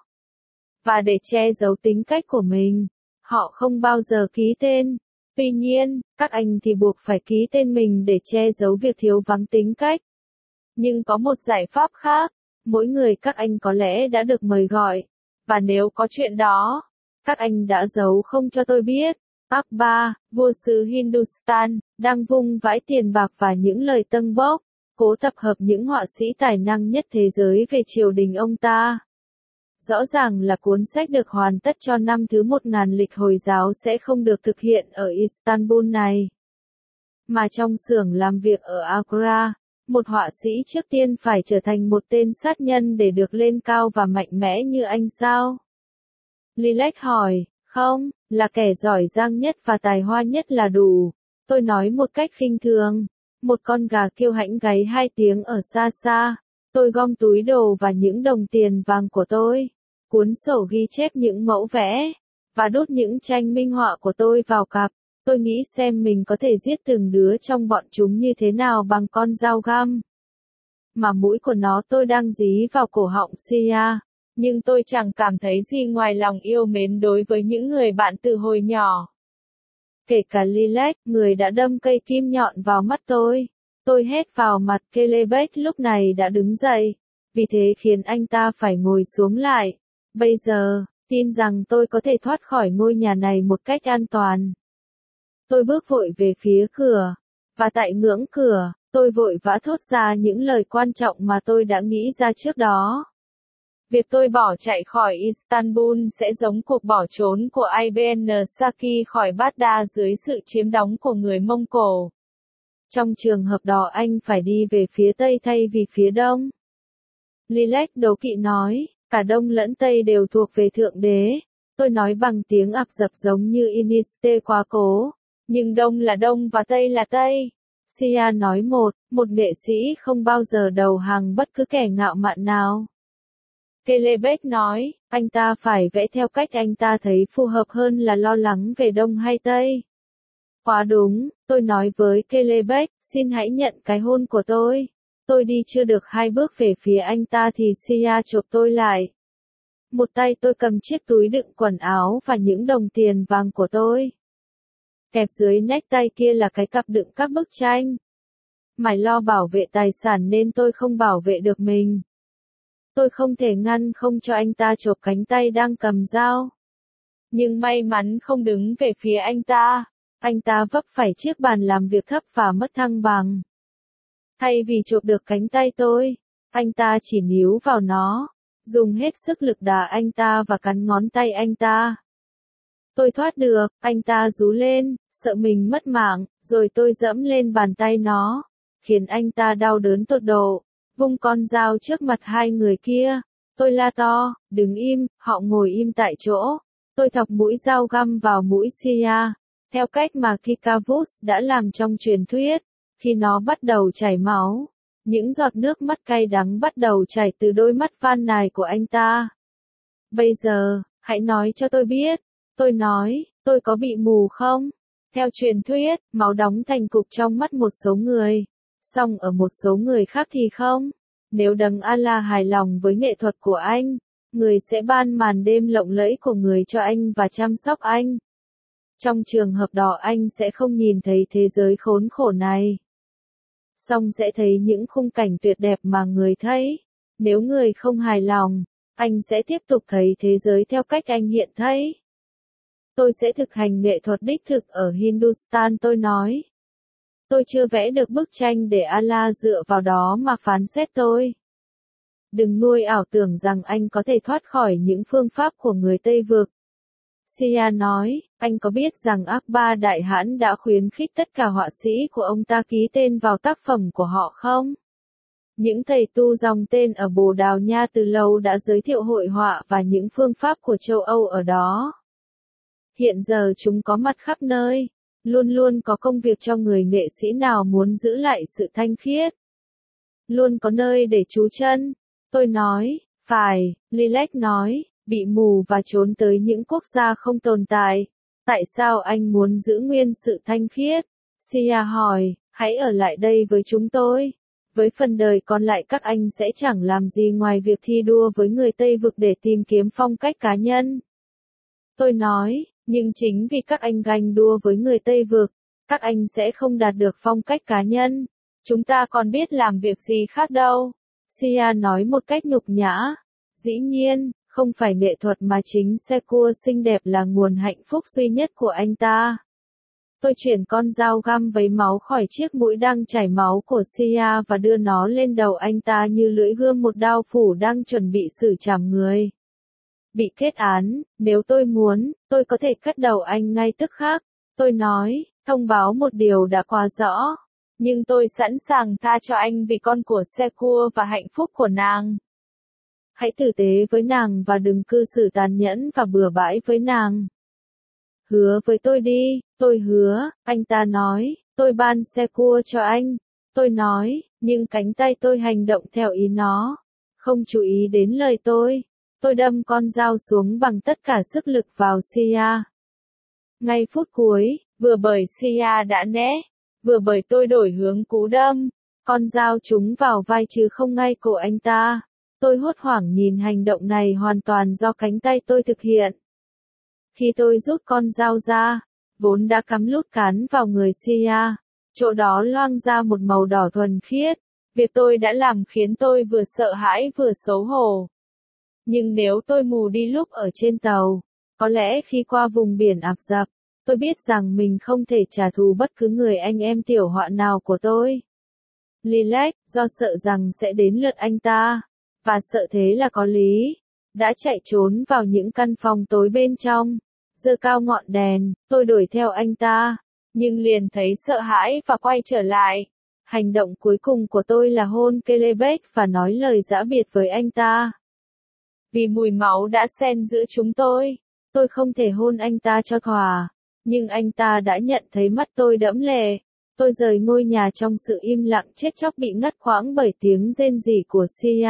Và để che giấu tính cách của mình, họ không bao giờ ký tên. Tuy nhiên, các anh thì buộc phải ký tên mình để che giấu việc thiếu vắng tính cách. Nhưng có một giải pháp khác, mỗi người các anh có lẽ đã được mời gọi. Và nếu có chuyện đó, các anh đã giấu không cho tôi biết. Akbar, vua xứ Hindustan, đang vung vãi tiền bạc và những lời tâng bốc, cố tập hợp những họa sĩ tài năng nhất thế giới về triều đình ông ta. Rõ ràng là cuốn sách được hoàn tất cho năm thứ 1000 lịch Hồi giáo sẽ không được thực hiện ở Istanbul này. Mà trong xưởng làm việc ở Agra, một họa sĩ trước tiên phải trở thành một tên sát nhân để được lên cao và mạnh mẽ như anh sao? Lilac hỏi, không, là kẻ giỏi giang nhất và tài hoa nhất là đủ. Tôi nói một cách khinh thường. Một con gà kêu hãnh gáy 2 tiếng ở xa xa. Tôi gom túi đồ và những đồng tiền vàng của tôi, cuốn sổ ghi chép những mẫu vẽ, và đút những tranh minh họa của tôi vào cặp. Tôi nghĩ xem mình có thể giết từng đứa trong bọn chúng như thế nào bằng con dao găm. Mà mũi của nó tôi đang dí vào cổ họng Sia. Nhưng tôi chẳng cảm thấy gì ngoài lòng yêu mến đối với những người bạn từ hồi nhỏ. Kể cả Lilac, người đã đâm cây kim nhọn vào mắt tôi. Tôi hét vào mặt Quebec lúc này đã đứng dậy, vì thế khiến anh ta phải ngồi xuống lại. Bây giờ, tin rằng tôi có thể thoát khỏi ngôi nhà này một cách an toàn. Tôi bước vội về phía cửa, và tại ngưỡng cửa, tôi vội vã thốt ra những lời quan trọng mà tôi đã nghĩ ra trước đó. Việc tôi bỏ chạy khỏi Istanbul sẽ giống cuộc bỏ trốn của Ibn Saki khỏi Baghdad dưới sự chiếm đóng của người Mông Cổ. Trong trường hợp đó anh phải đi về phía Tây thay vì phía Đông. Lilac đố kỵ nói, cả Đông lẫn Tây đều thuộc về Thượng Đế. Tôi nói bằng tiếng Ả Rập giống như Iniste quá cố. Nhưng Đông là Đông và Tây là Tây. Sia nói một nghệ sĩ không bao giờ đầu hàng bất cứ kẻ ngạo mạn nào. Quebec nói, anh ta phải vẽ theo cách anh ta thấy phù hợp hơn là lo lắng về Đông hay Tây. Quá đúng, tôi nói với Quebec, xin hãy nhận cái hôn của tôi. Tôi đi chưa được 2 bước về phía anh ta thì Sia chộp tôi lại. Một tay tôi cầm chiếc túi đựng quần áo và những đồng tiền vàng của tôi. Kẹp dưới nách tay kia là cái cặp đựng các bức tranh. Mải lo bảo vệ tài sản nên tôi không bảo vệ được mình. Tôi không thể ngăn không cho anh ta chộp cánh tay đang cầm dao. Nhưng may mắn không đứng về phía anh ta. Anh ta vấp phải chiếc bàn làm việc thấp và mất thăng bằng. Thay vì chộp được cánh tay tôi, anh ta chỉ níu vào nó, dùng hết sức lực đá anh ta và cắn ngón tay anh ta. Tôi thoát được, anh ta rú lên, sợ mình mất mạng, rồi tôi giẫm lên bàn tay nó, khiến anh ta đau đớn tột độ, vung con dao trước mặt hai người kia. Tôi la to, đừng im, họ ngồi im tại chỗ. Tôi thọc mũi dao găm vào mũi Sia, theo cách mà Kikavus đã làm trong truyền thuyết. Khi nó bắt đầu chảy máu, những giọt nước mắt cay đắng bắt đầu chảy từ đôi mắt van nài của anh ta. Bây giờ, hãy nói cho tôi biết. Tôi nói, tôi có bị mù không? Theo truyền thuyết, máu đóng thành cục trong mắt một số người. Song ở một số người khác thì không. Nếu Đấng Allah hài lòng với nghệ thuật của anh, người sẽ ban màn đêm lộng lẫy của người cho anh và chăm sóc anh. Trong trường hợp đó anh sẽ không nhìn thấy thế giới khốn khổ này. Song sẽ thấy những khung cảnh tuyệt đẹp mà người thấy. Nếu người không hài lòng, anh sẽ tiếp tục thấy thế giới theo cách anh hiện thấy. Tôi sẽ thực hành nghệ thuật đích thực ở Hindustan, tôi nói. Tôi chưa vẽ được bức tranh để Allah dựa vào đó mà phán xét tôi. Đừng nuôi ảo tưởng rằng anh có thể thoát khỏi những phương pháp của người Tây Vực. Sia nói, anh có biết rằng Akbar Đại Hãn đã khuyến khích tất cả họa sĩ của ông ta ký tên vào tác phẩm của họ không? Những thầy tu dòng tên ở Bồ Đào Nha từ lâu đã giới thiệu hội họa và những phương pháp của châu Âu ở đó. Hiện giờ chúng có mặt khắp nơi. Luôn luôn có công việc cho người nghệ sĩ nào muốn giữ lại sự thanh khiết. Luôn có nơi để trú chân. Tôi nói, phải, Lilac nói, bị mù và trốn tới những quốc gia không tồn tại. Tại sao anh muốn giữ nguyên sự thanh khiết? Sia hỏi, hãy ở lại đây với chúng tôi. Với phần đời còn lại các anh sẽ chẳng làm gì ngoài việc thi đua với người Tây Vực để tìm kiếm phong cách cá nhân. Tôi nói, nhưng chính vì các anh ganh đua với người Tây Vực, các anh sẽ không đạt được phong cách cá nhân. Chúng ta còn biết làm việc gì khác đâu. Sia nói một cách nhục nhã. Dĩ nhiên, không phải nghệ thuật mà chính Secours xinh đẹp là nguồn hạnh phúc duy nhất của anh ta. Tôi chuyển con dao găm vấy máu khỏi chiếc mũi đang chảy máu của Sia và đưa nó lên đầu anh ta như lưỡi gươm một đao phủ đang chuẩn bị xử trảm người. Bị kết án, nếu tôi muốn, tôi có thể cắt đầu anh ngay tức khắc. Tôi nói, thông báo một điều đã quá rõ. Nhưng tôi sẵn sàng tha cho anh vì con của Secours và hạnh phúc của nàng. Hãy tử tế với nàng và đừng cư xử tàn nhẫn và bừa bãi với nàng. Hứa với tôi đi, tôi hứa, anh ta nói, tôi ban Secours cho anh. Tôi nói, nhưng cánh tay tôi hành động theo ý nó. Không chú ý đến lời tôi. Tôi đâm con dao xuống bằng tất cả sức lực vào Sia. Ngay phút cuối, vừa bởi Sia đã né, vừa bởi tôi đổi hướng cú đâm, con dao trúng vào vai chứ không ngay cổ anh ta. Tôi hốt hoảng nhìn hành động này hoàn toàn do cánh tay tôi thực hiện. Khi tôi rút con dao ra, vốn đã cắm lút cán vào người Sia, Chỗ đó loang ra một màu đỏ thuần khiết. Việc tôi đã làm khiến tôi vừa sợ hãi vừa xấu hổ. Nhưng nếu tôi mù đi lúc ở trên tàu, có lẽ khi qua vùng biển ạp dập, tôi biết rằng mình không thể trả thù bất cứ người anh em tiểu họa nào của tôi. Lilac, do sợ rằng sẽ đến lượt anh ta, và sợ thế là có lý, đã chạy trốn vào những căn phòng tối bên trong, giơ cao ngọn đèn, tôi đuổi theo anh ta, nhưng liền thấy sợ hãi và quay trở lại. Hành động cuối cùng của tôi là hôn Quebec và nói lời giã biệt với anh ta. Vì mùi máu đã xen giữa chúng tôi không thể hôn anh ta cho thỏa, nhưng anh ta đã nhận thấy mắt tôi đẫm lệ. Tôi rời ngôi nhà trong sự im lặng chết chóc bị ngắt quãng bởi tiếng rên rỉ của Sia.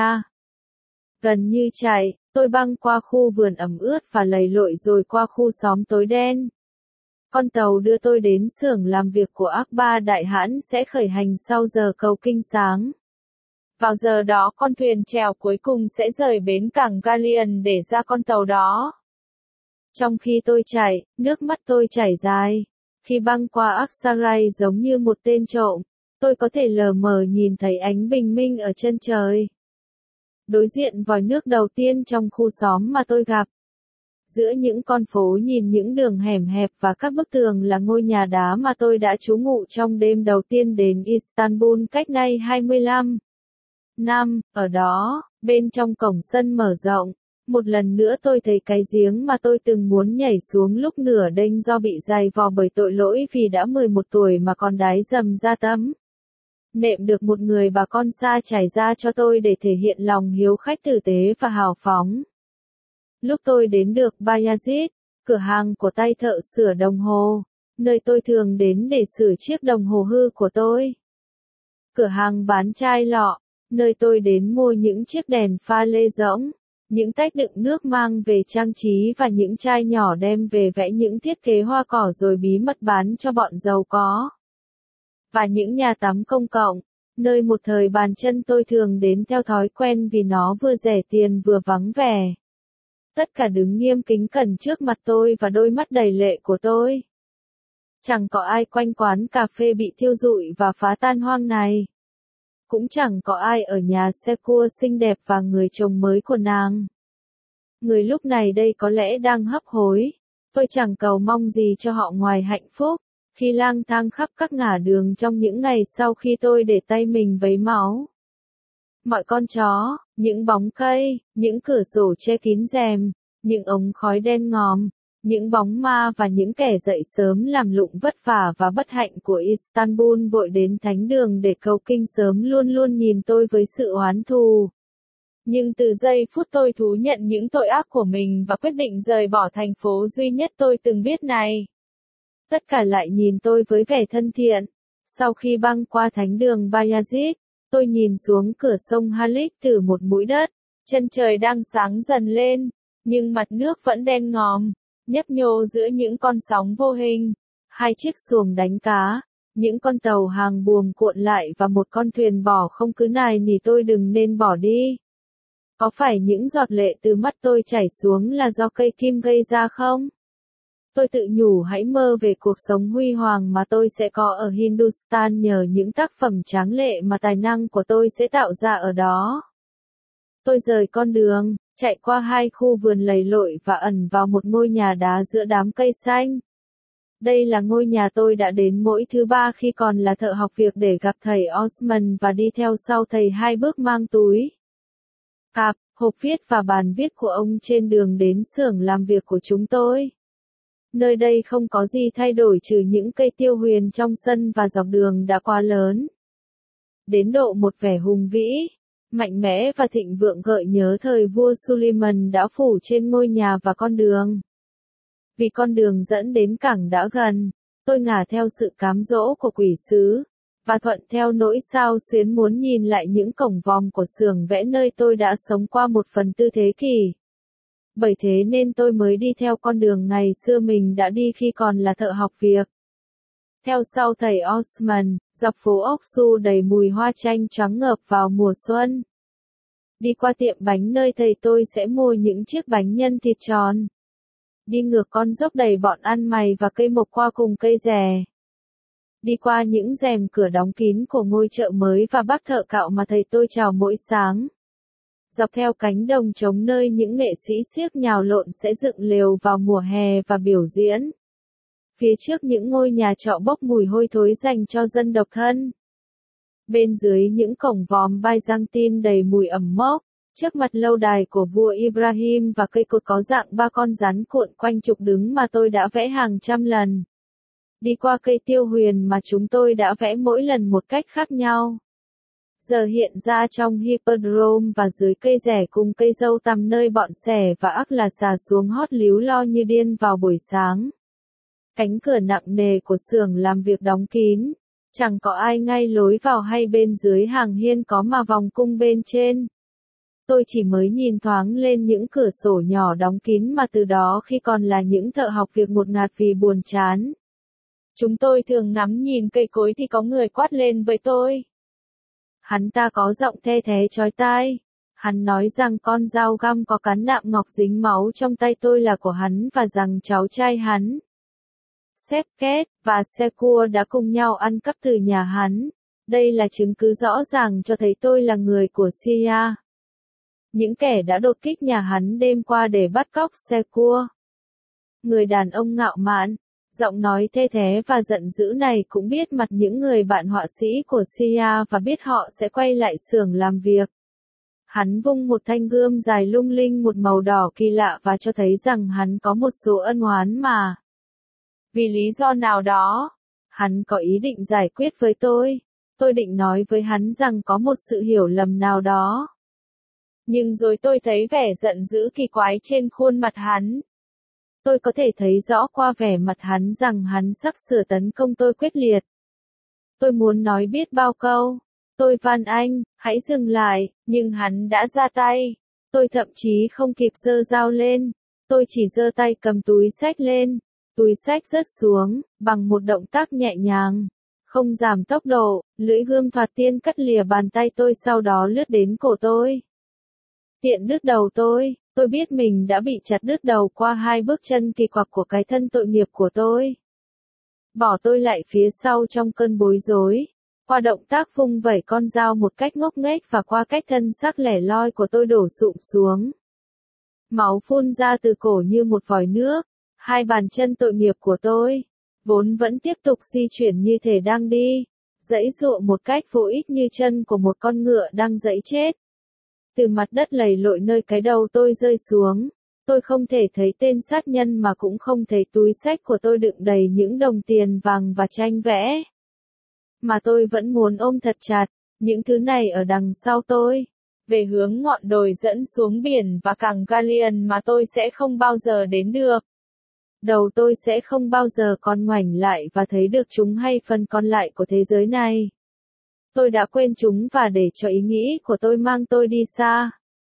Gần như chạy, tôi băng qua khu vườn ẩm ướt và lầy lội rồi qua khu xóm tối đen. Con tàu đưa tôi đến xưởng làm việc của Akbar Đại Hãn sẽ khởi hành sau giờ cầu kinh sáng. Vào giờ đó con thuyền chèo cuối cùng sẽ rời bến cảng Galion để ra con tàu đó. Trong khi tôi chạy, nước mắt tôi chảy dài. Khi băng qua Aksaray giống như một tên trộm, tôi có thể lờ mờ nhìn thấy ánh bình minh ở chân trời. Đối diện vòi nước đầu tiên trong khu xóm mà tôi gặp. Giữa những con phố nhìn những đường hẻm hẹp và các bức tường là ngôi nhà đá mà tôi đã trú ngụ trong đêm đầu tiên đến Istanbul cách nay 25 năm. Ở đó, bên trong cổng sân mở rộng, một lần nữa tôi thấy cái giếng mà tôi từng muốn nhảy xuống lúc nửa đêm do bị dày vò bởi tội lỗi vì đã 11 tuổi mà còn đái dầm ra tấm. Nệm được một người bà con xa trải ra cho tôi để thể hiện lòng hiếu khách tử tế và hào phóng. Lúc tôi đến được Bayazid, cửa hàng của tay thợ sửa đồng hồ, nơi tôi thường đến để sửa chiếc đồng hồ hư của tôi. Cửa hàng bán chai lọ, nơi tôi đến mua những chiếc đèn pha lê rỗng, những tách đựng nước mang về trang trí và những chai nhỏ đem về vẽ những thiết kế hoa cỏ rồi bí mật bán cho bọn giàu có. Và những nhà tắm công cộng, nơi một thời bàn chân tôi thường đến theo thói quen vì nó vừa rẻ tiền vừa vắng vẻ. Tất cả đứng nghiêm kính cẩn trước mặt tôi và đôi mắt đầy lệ của tôi. Chẳng có ai quanh quán cà phê bị thiêu rụi và phá tan hoang này. Cũng chẳng có ai ở nhà xe cua xinh đẹp và người chồng mới của nàng. Người lúc này đây có lẽ đang hấp hối. Tôi chẳng cầu mong gì cho họ ngoài hạnh phúc, khi lang thang khắp các ngả đường trong những ngày sau khi tôi để tay mình vấy máu. Mọi con chó, những bóng cây, những cửa sổ che kín rèm, những ống khói đen ngòm, những bóng ma và những kẻ dậy sớm làm lụng vất vả và bất hạnh của Istanbul vội đến thánh đường để cầu kinh sớm luôn luôn nhìn tôi với sự oán thù. Nhưng từ giây phút tôi thú nhận những tội ác của mình và quyết định rời bỏ thành phố duy nhất tôi từng biết này, tất cả lại nhìn tôi với vẻ thân thiện. Sau khi băng qua thánh đường Bayazid, tôi nhìn xuống cửa sông Halik từ một mũi đất. Chân trời đang sáng dần lên, nhưng mặt nước vẫn đen ngòm, nhấp nhô giữa những con sóng vô hình. Hai chiếc xuồng đánh cá, những con tàu hàng buồm cuộn lại và một con thuyền bỏ không cứ nài nỉ tôi đừng nên bỏ đi. Có phải những giọt lệ từ mắt tôi chảy xuống là do cây kim gây ra không? Tôi tự nhủ hãy mơ về cuộc sống huy hoàng mà tôi sẽ có ở Hindustan nhờ những tác phẩm tráng lệ mà tài năng của tôi sẽ tạo ra ở đó. Tôi rời con đường, chạy qua hai khu vườn lầy lội và ẩn vào một ngôi nhà đá giữa đám cây xanh. Đây là ngôi nhà tôi đã đến mỗi thứ ba khi còn là thợ học việc để gặp thầy Osman và đi theo sau thầy hai bước mang túi cặp, hộp viết và bàn viết của ông trên đường đến xưởng làm việc của chúng tôi. Nơi đây không có gì thay đổi trừ những cây tiêu huyền trong sân và dọc đường đã quá lớn. Đến độ một vẻ hùng vĩ, mạnh mẽ và thịnh vượng gợi nhớ thời vua Suleiman đã phủ trên ngôi nhà và con đường. Vì con đường dẫn đến cảng đã gần, tôi ngả theo sự cám dỗ của quỷ sứ, và thuận theo nỗi xao xuyến muốn nhìn lại những cổng vòm của xưởng vẽ nơi tôi đã sống qua 1/4 thế kỷ. Bởi thế nên tôi mới đi theo con đường ngày xưa mình đã đi khi còn là thợ học việc. Theo sau thầy Osman, dọc phố Oksu đầy mùi hoa chanh choáng ngợp vào mùa xuân. Đi qua tiệm bánh nơi thầy tôi sẽ mua những chiếc bánh nhân thịt tròn. Đi ngược con dốc đầy bọn ăn mày và cây mộc qua cùng cây rè. đi qua những rèm cửa đóng kín của ngôi chợ mới và bác thợ cạo mà thầy tôi chào mỗi sáng. Dọc theo cánh đồng trống nơi những nghệ sĩ xiếc nhào lộn sẽ dựng lều vào mùa hè và biểu diễn. Phía trước những ngôi nhà trọ bốc mùi hôi thối dành cho dân độc thân. Bên dưới những cổng vòm Byzantine đầy mùi ẩm mốc, trước mặt lâu đài của vua Ibrahim và cây cột có dạng ba con rắn cuộn quanh trục đứng mà tôi đã vẽ hàng trăm lần. Đi qua cây tiêu huyền mà chúng tôi đã vẽ mỗi lần một cách khác nhau. Giờ hiện ra trong Hippodrome và dưới cây rẻ cùng cây dâu tằm nơi bọn sẻ và ắc là xà xuống hót líu lo như điên vào buổi sáng. Cánh cửa nặng nề của xưởng làm việc đóng kín, chẳng có ai ngay lối vào hay bên dưới hàng hiên có mà vòng cung bên trên. Tôi chỉ mới nhìn thoáng lên những cửa sổ nhỏ đóng kín mà từ đó khi còn là những thợ học việc ngột ngạt vì buồn chán. Chúng tôi thường ngắm nhìn cây cối thì có người quát lên với tôi. Hắn ta có giọng the thé chói tai. Hắn nói rằng con dao găm có cán nạm ngọc dính máu trong tay tôi là của hắn và rằng cháu trai hắn, Sepket và Secua đã cùng nhau ăn cắp từ nhà hắn. Đây là chứng cứ rõ ràng cho thấy tôi là người của Syria. Những kẻ đã đột kích nhà hắn đêm qua để bắt cóc Secua. Người đàn ông ngạo mạn, giọng nói thê thé và giận dữ này cũng biết mặt những người bạn họa sĩ của Syria và biết họ sẽ quay lại xưởng làm việc. Hắn vung một thanh gươm dài lung linh một màu đỏ kỳ lạ và cho thấy rằng hắn có một số ân oán mà. Vì lý do nào đó, hắn có ý định giải quyết với tôi. Tôi định nói với hắn rằng có một sự hiểu lầm nào đó. Nhưng rồi tôi thấy vẻ giận dữ kỳ quái trên khuôn mặt hắn. Tôi có thể thấy rõ qua vẻ mặt hắn rằng hắn sắp sửa tấn công tôi quyết liệt. Tôi muốn nói biết bao câu. Tôi van anh, hãy dừng lại, nhưng hắn đã ra tay. Tôi thậm chí không kịp giơ dao lên. Tôi chỉ giơ tay cầm túi xách lên. Túi xách rớt xuống, bằng một động tác nhẹ nhàng. Không giảm tốc độ, lưỡi gươm thoạt tiên cắt lìa bàn tay tôi sau đó lướt đến cổ tôi. Tiện đứt đầu tôi biết mình đã bị chặt đứt đầu qua hai bước chân kỳ quặc của cái thân tội nghiệp của tôi. Bỏ tôi lại phía sau trong cơn bối rối. Qua động tác vung vẩy con dao một cách ngốc nghếch và qua cách thân xác lẻ loi của tôi đổ sụp xuống. Máu phun ra từ cổ như một vòi nước. Hai bàn chân tội nghiệp của tôi, vốn vẫn tiếp tục di chuyển như thể đang đi, giãy giụa một cách vô ích như chân của một con ngựa đang giãy chết. Từ mặt đất lầy lội nơi cái đầu tôi rơi xuống, tôi không thể thấy tên sát nhân mà cũng không thấy túi xách của tôi đựng đầy những đồng tiền vàng và tranh vẽ. Mà tôi vẫn muốn ôm thật chặt, những thứ này ở đằng sau tôi, về hướng ngọn đồi dẫn xuống biển và cảng Gallian mà tôi sẽ không bao giờ đến được. Đầu tôi sẽ không bao giờ còn ngoảnh lại và thấy được chúng hay phần còn lại của thế giới này. Tôi đã quên chúng và để cho ý nghĩ của tôi mang tôi đi xa.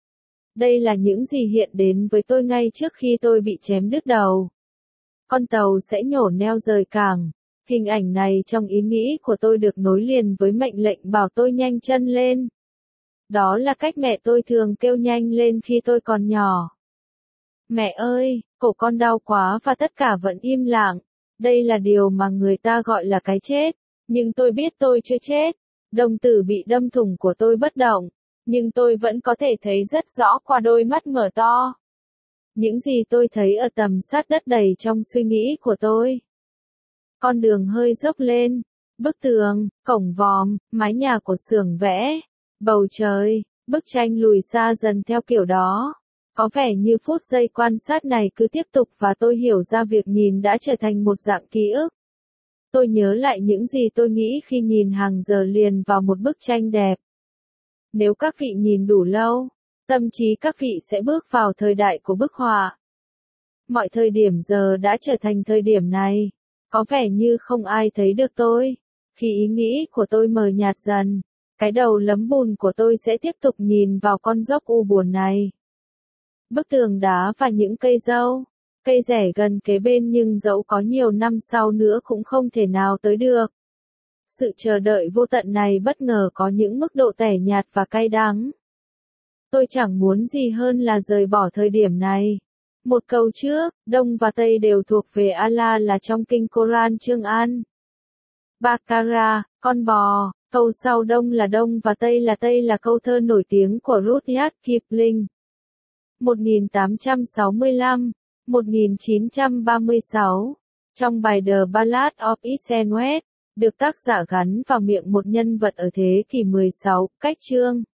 Đây là những gì hiện đến với tôi ngay trước khi tôi bị chém đứt đầu. Con tàu sẽ nhổ neo rời cảng. Hình ảnh này trong ý nghĩ của tôi được nối liền với mệnh lệnh bảo tôi nhanh chân lên. Đó là cách mẹ tôi thường kêu nhanh lên khi tôi còn nhỏ. Mẹ ơi, cổ con đau quá và tất cả vẫn im lặng. Đây là điều mà người ta gọi là cái chết. Nhưng tôi biết tôi chưa chết. Đồng tử bị đâm thủng của tôi bất động. Nhưng tôi vẫn có thể thấy rất rõ qua đôi mắt mở to. Những gì tôi thấy ở tầm sát đất đầy trong suy nghĩ của tôi. Con đường hơi dốc lên. Bức tường, cổng vòm, mái nhà của xưởng vẽ. Bầu trời, bức tranh lùi xa dần theo kiểu đó. Có vẻ như phút giây quan sát này cứ tiếp tục và tôi hiểu ra việc nhìn đã trở thành một dạng ký ức. Tôi nhớ lại những gì tôi nghĩ khi nhìn hàng giờ liền vào một bức tranh đẹp. Nếu các vị nhìn đủ lâu, tâm trí các vị sẽ bước vào thời đại của bức họa. Mọi thời điểm giờ đã trở thành thời điểm này. Có vẻ như không ai thấy được tôi. Khi ý nghĩ của tôi mờ nhạt dần, cái đầu lấm bùn của tôi sẽ tiếp tục nhìn vào con dốc u buồn này. Bức tường đá và những cây dâu, cây rẻ gần kế bên nhưng dẫu có nhiều năm sau nữa cũng không thể nào tới được. Sự chờ đợi vô tận này bất ngờ có những mức độ tẻ nhạt và cay đắng. Tôi chẳng muốn gì hơn là rời bỏ thời điểm này. Một câu trước, Đông và Tây đều thuộc về Allah là trong kinh Koran chương An. Baccarat, con bò, câu sau đông là đông và tây là câu thơ nổi tiếng của Rudyard Kipling. 1865, 1936. Trong bài The Ballad of East and West, được tác giả gắn vào miệng một nhân vật ở thế kỷ 16, cách chương.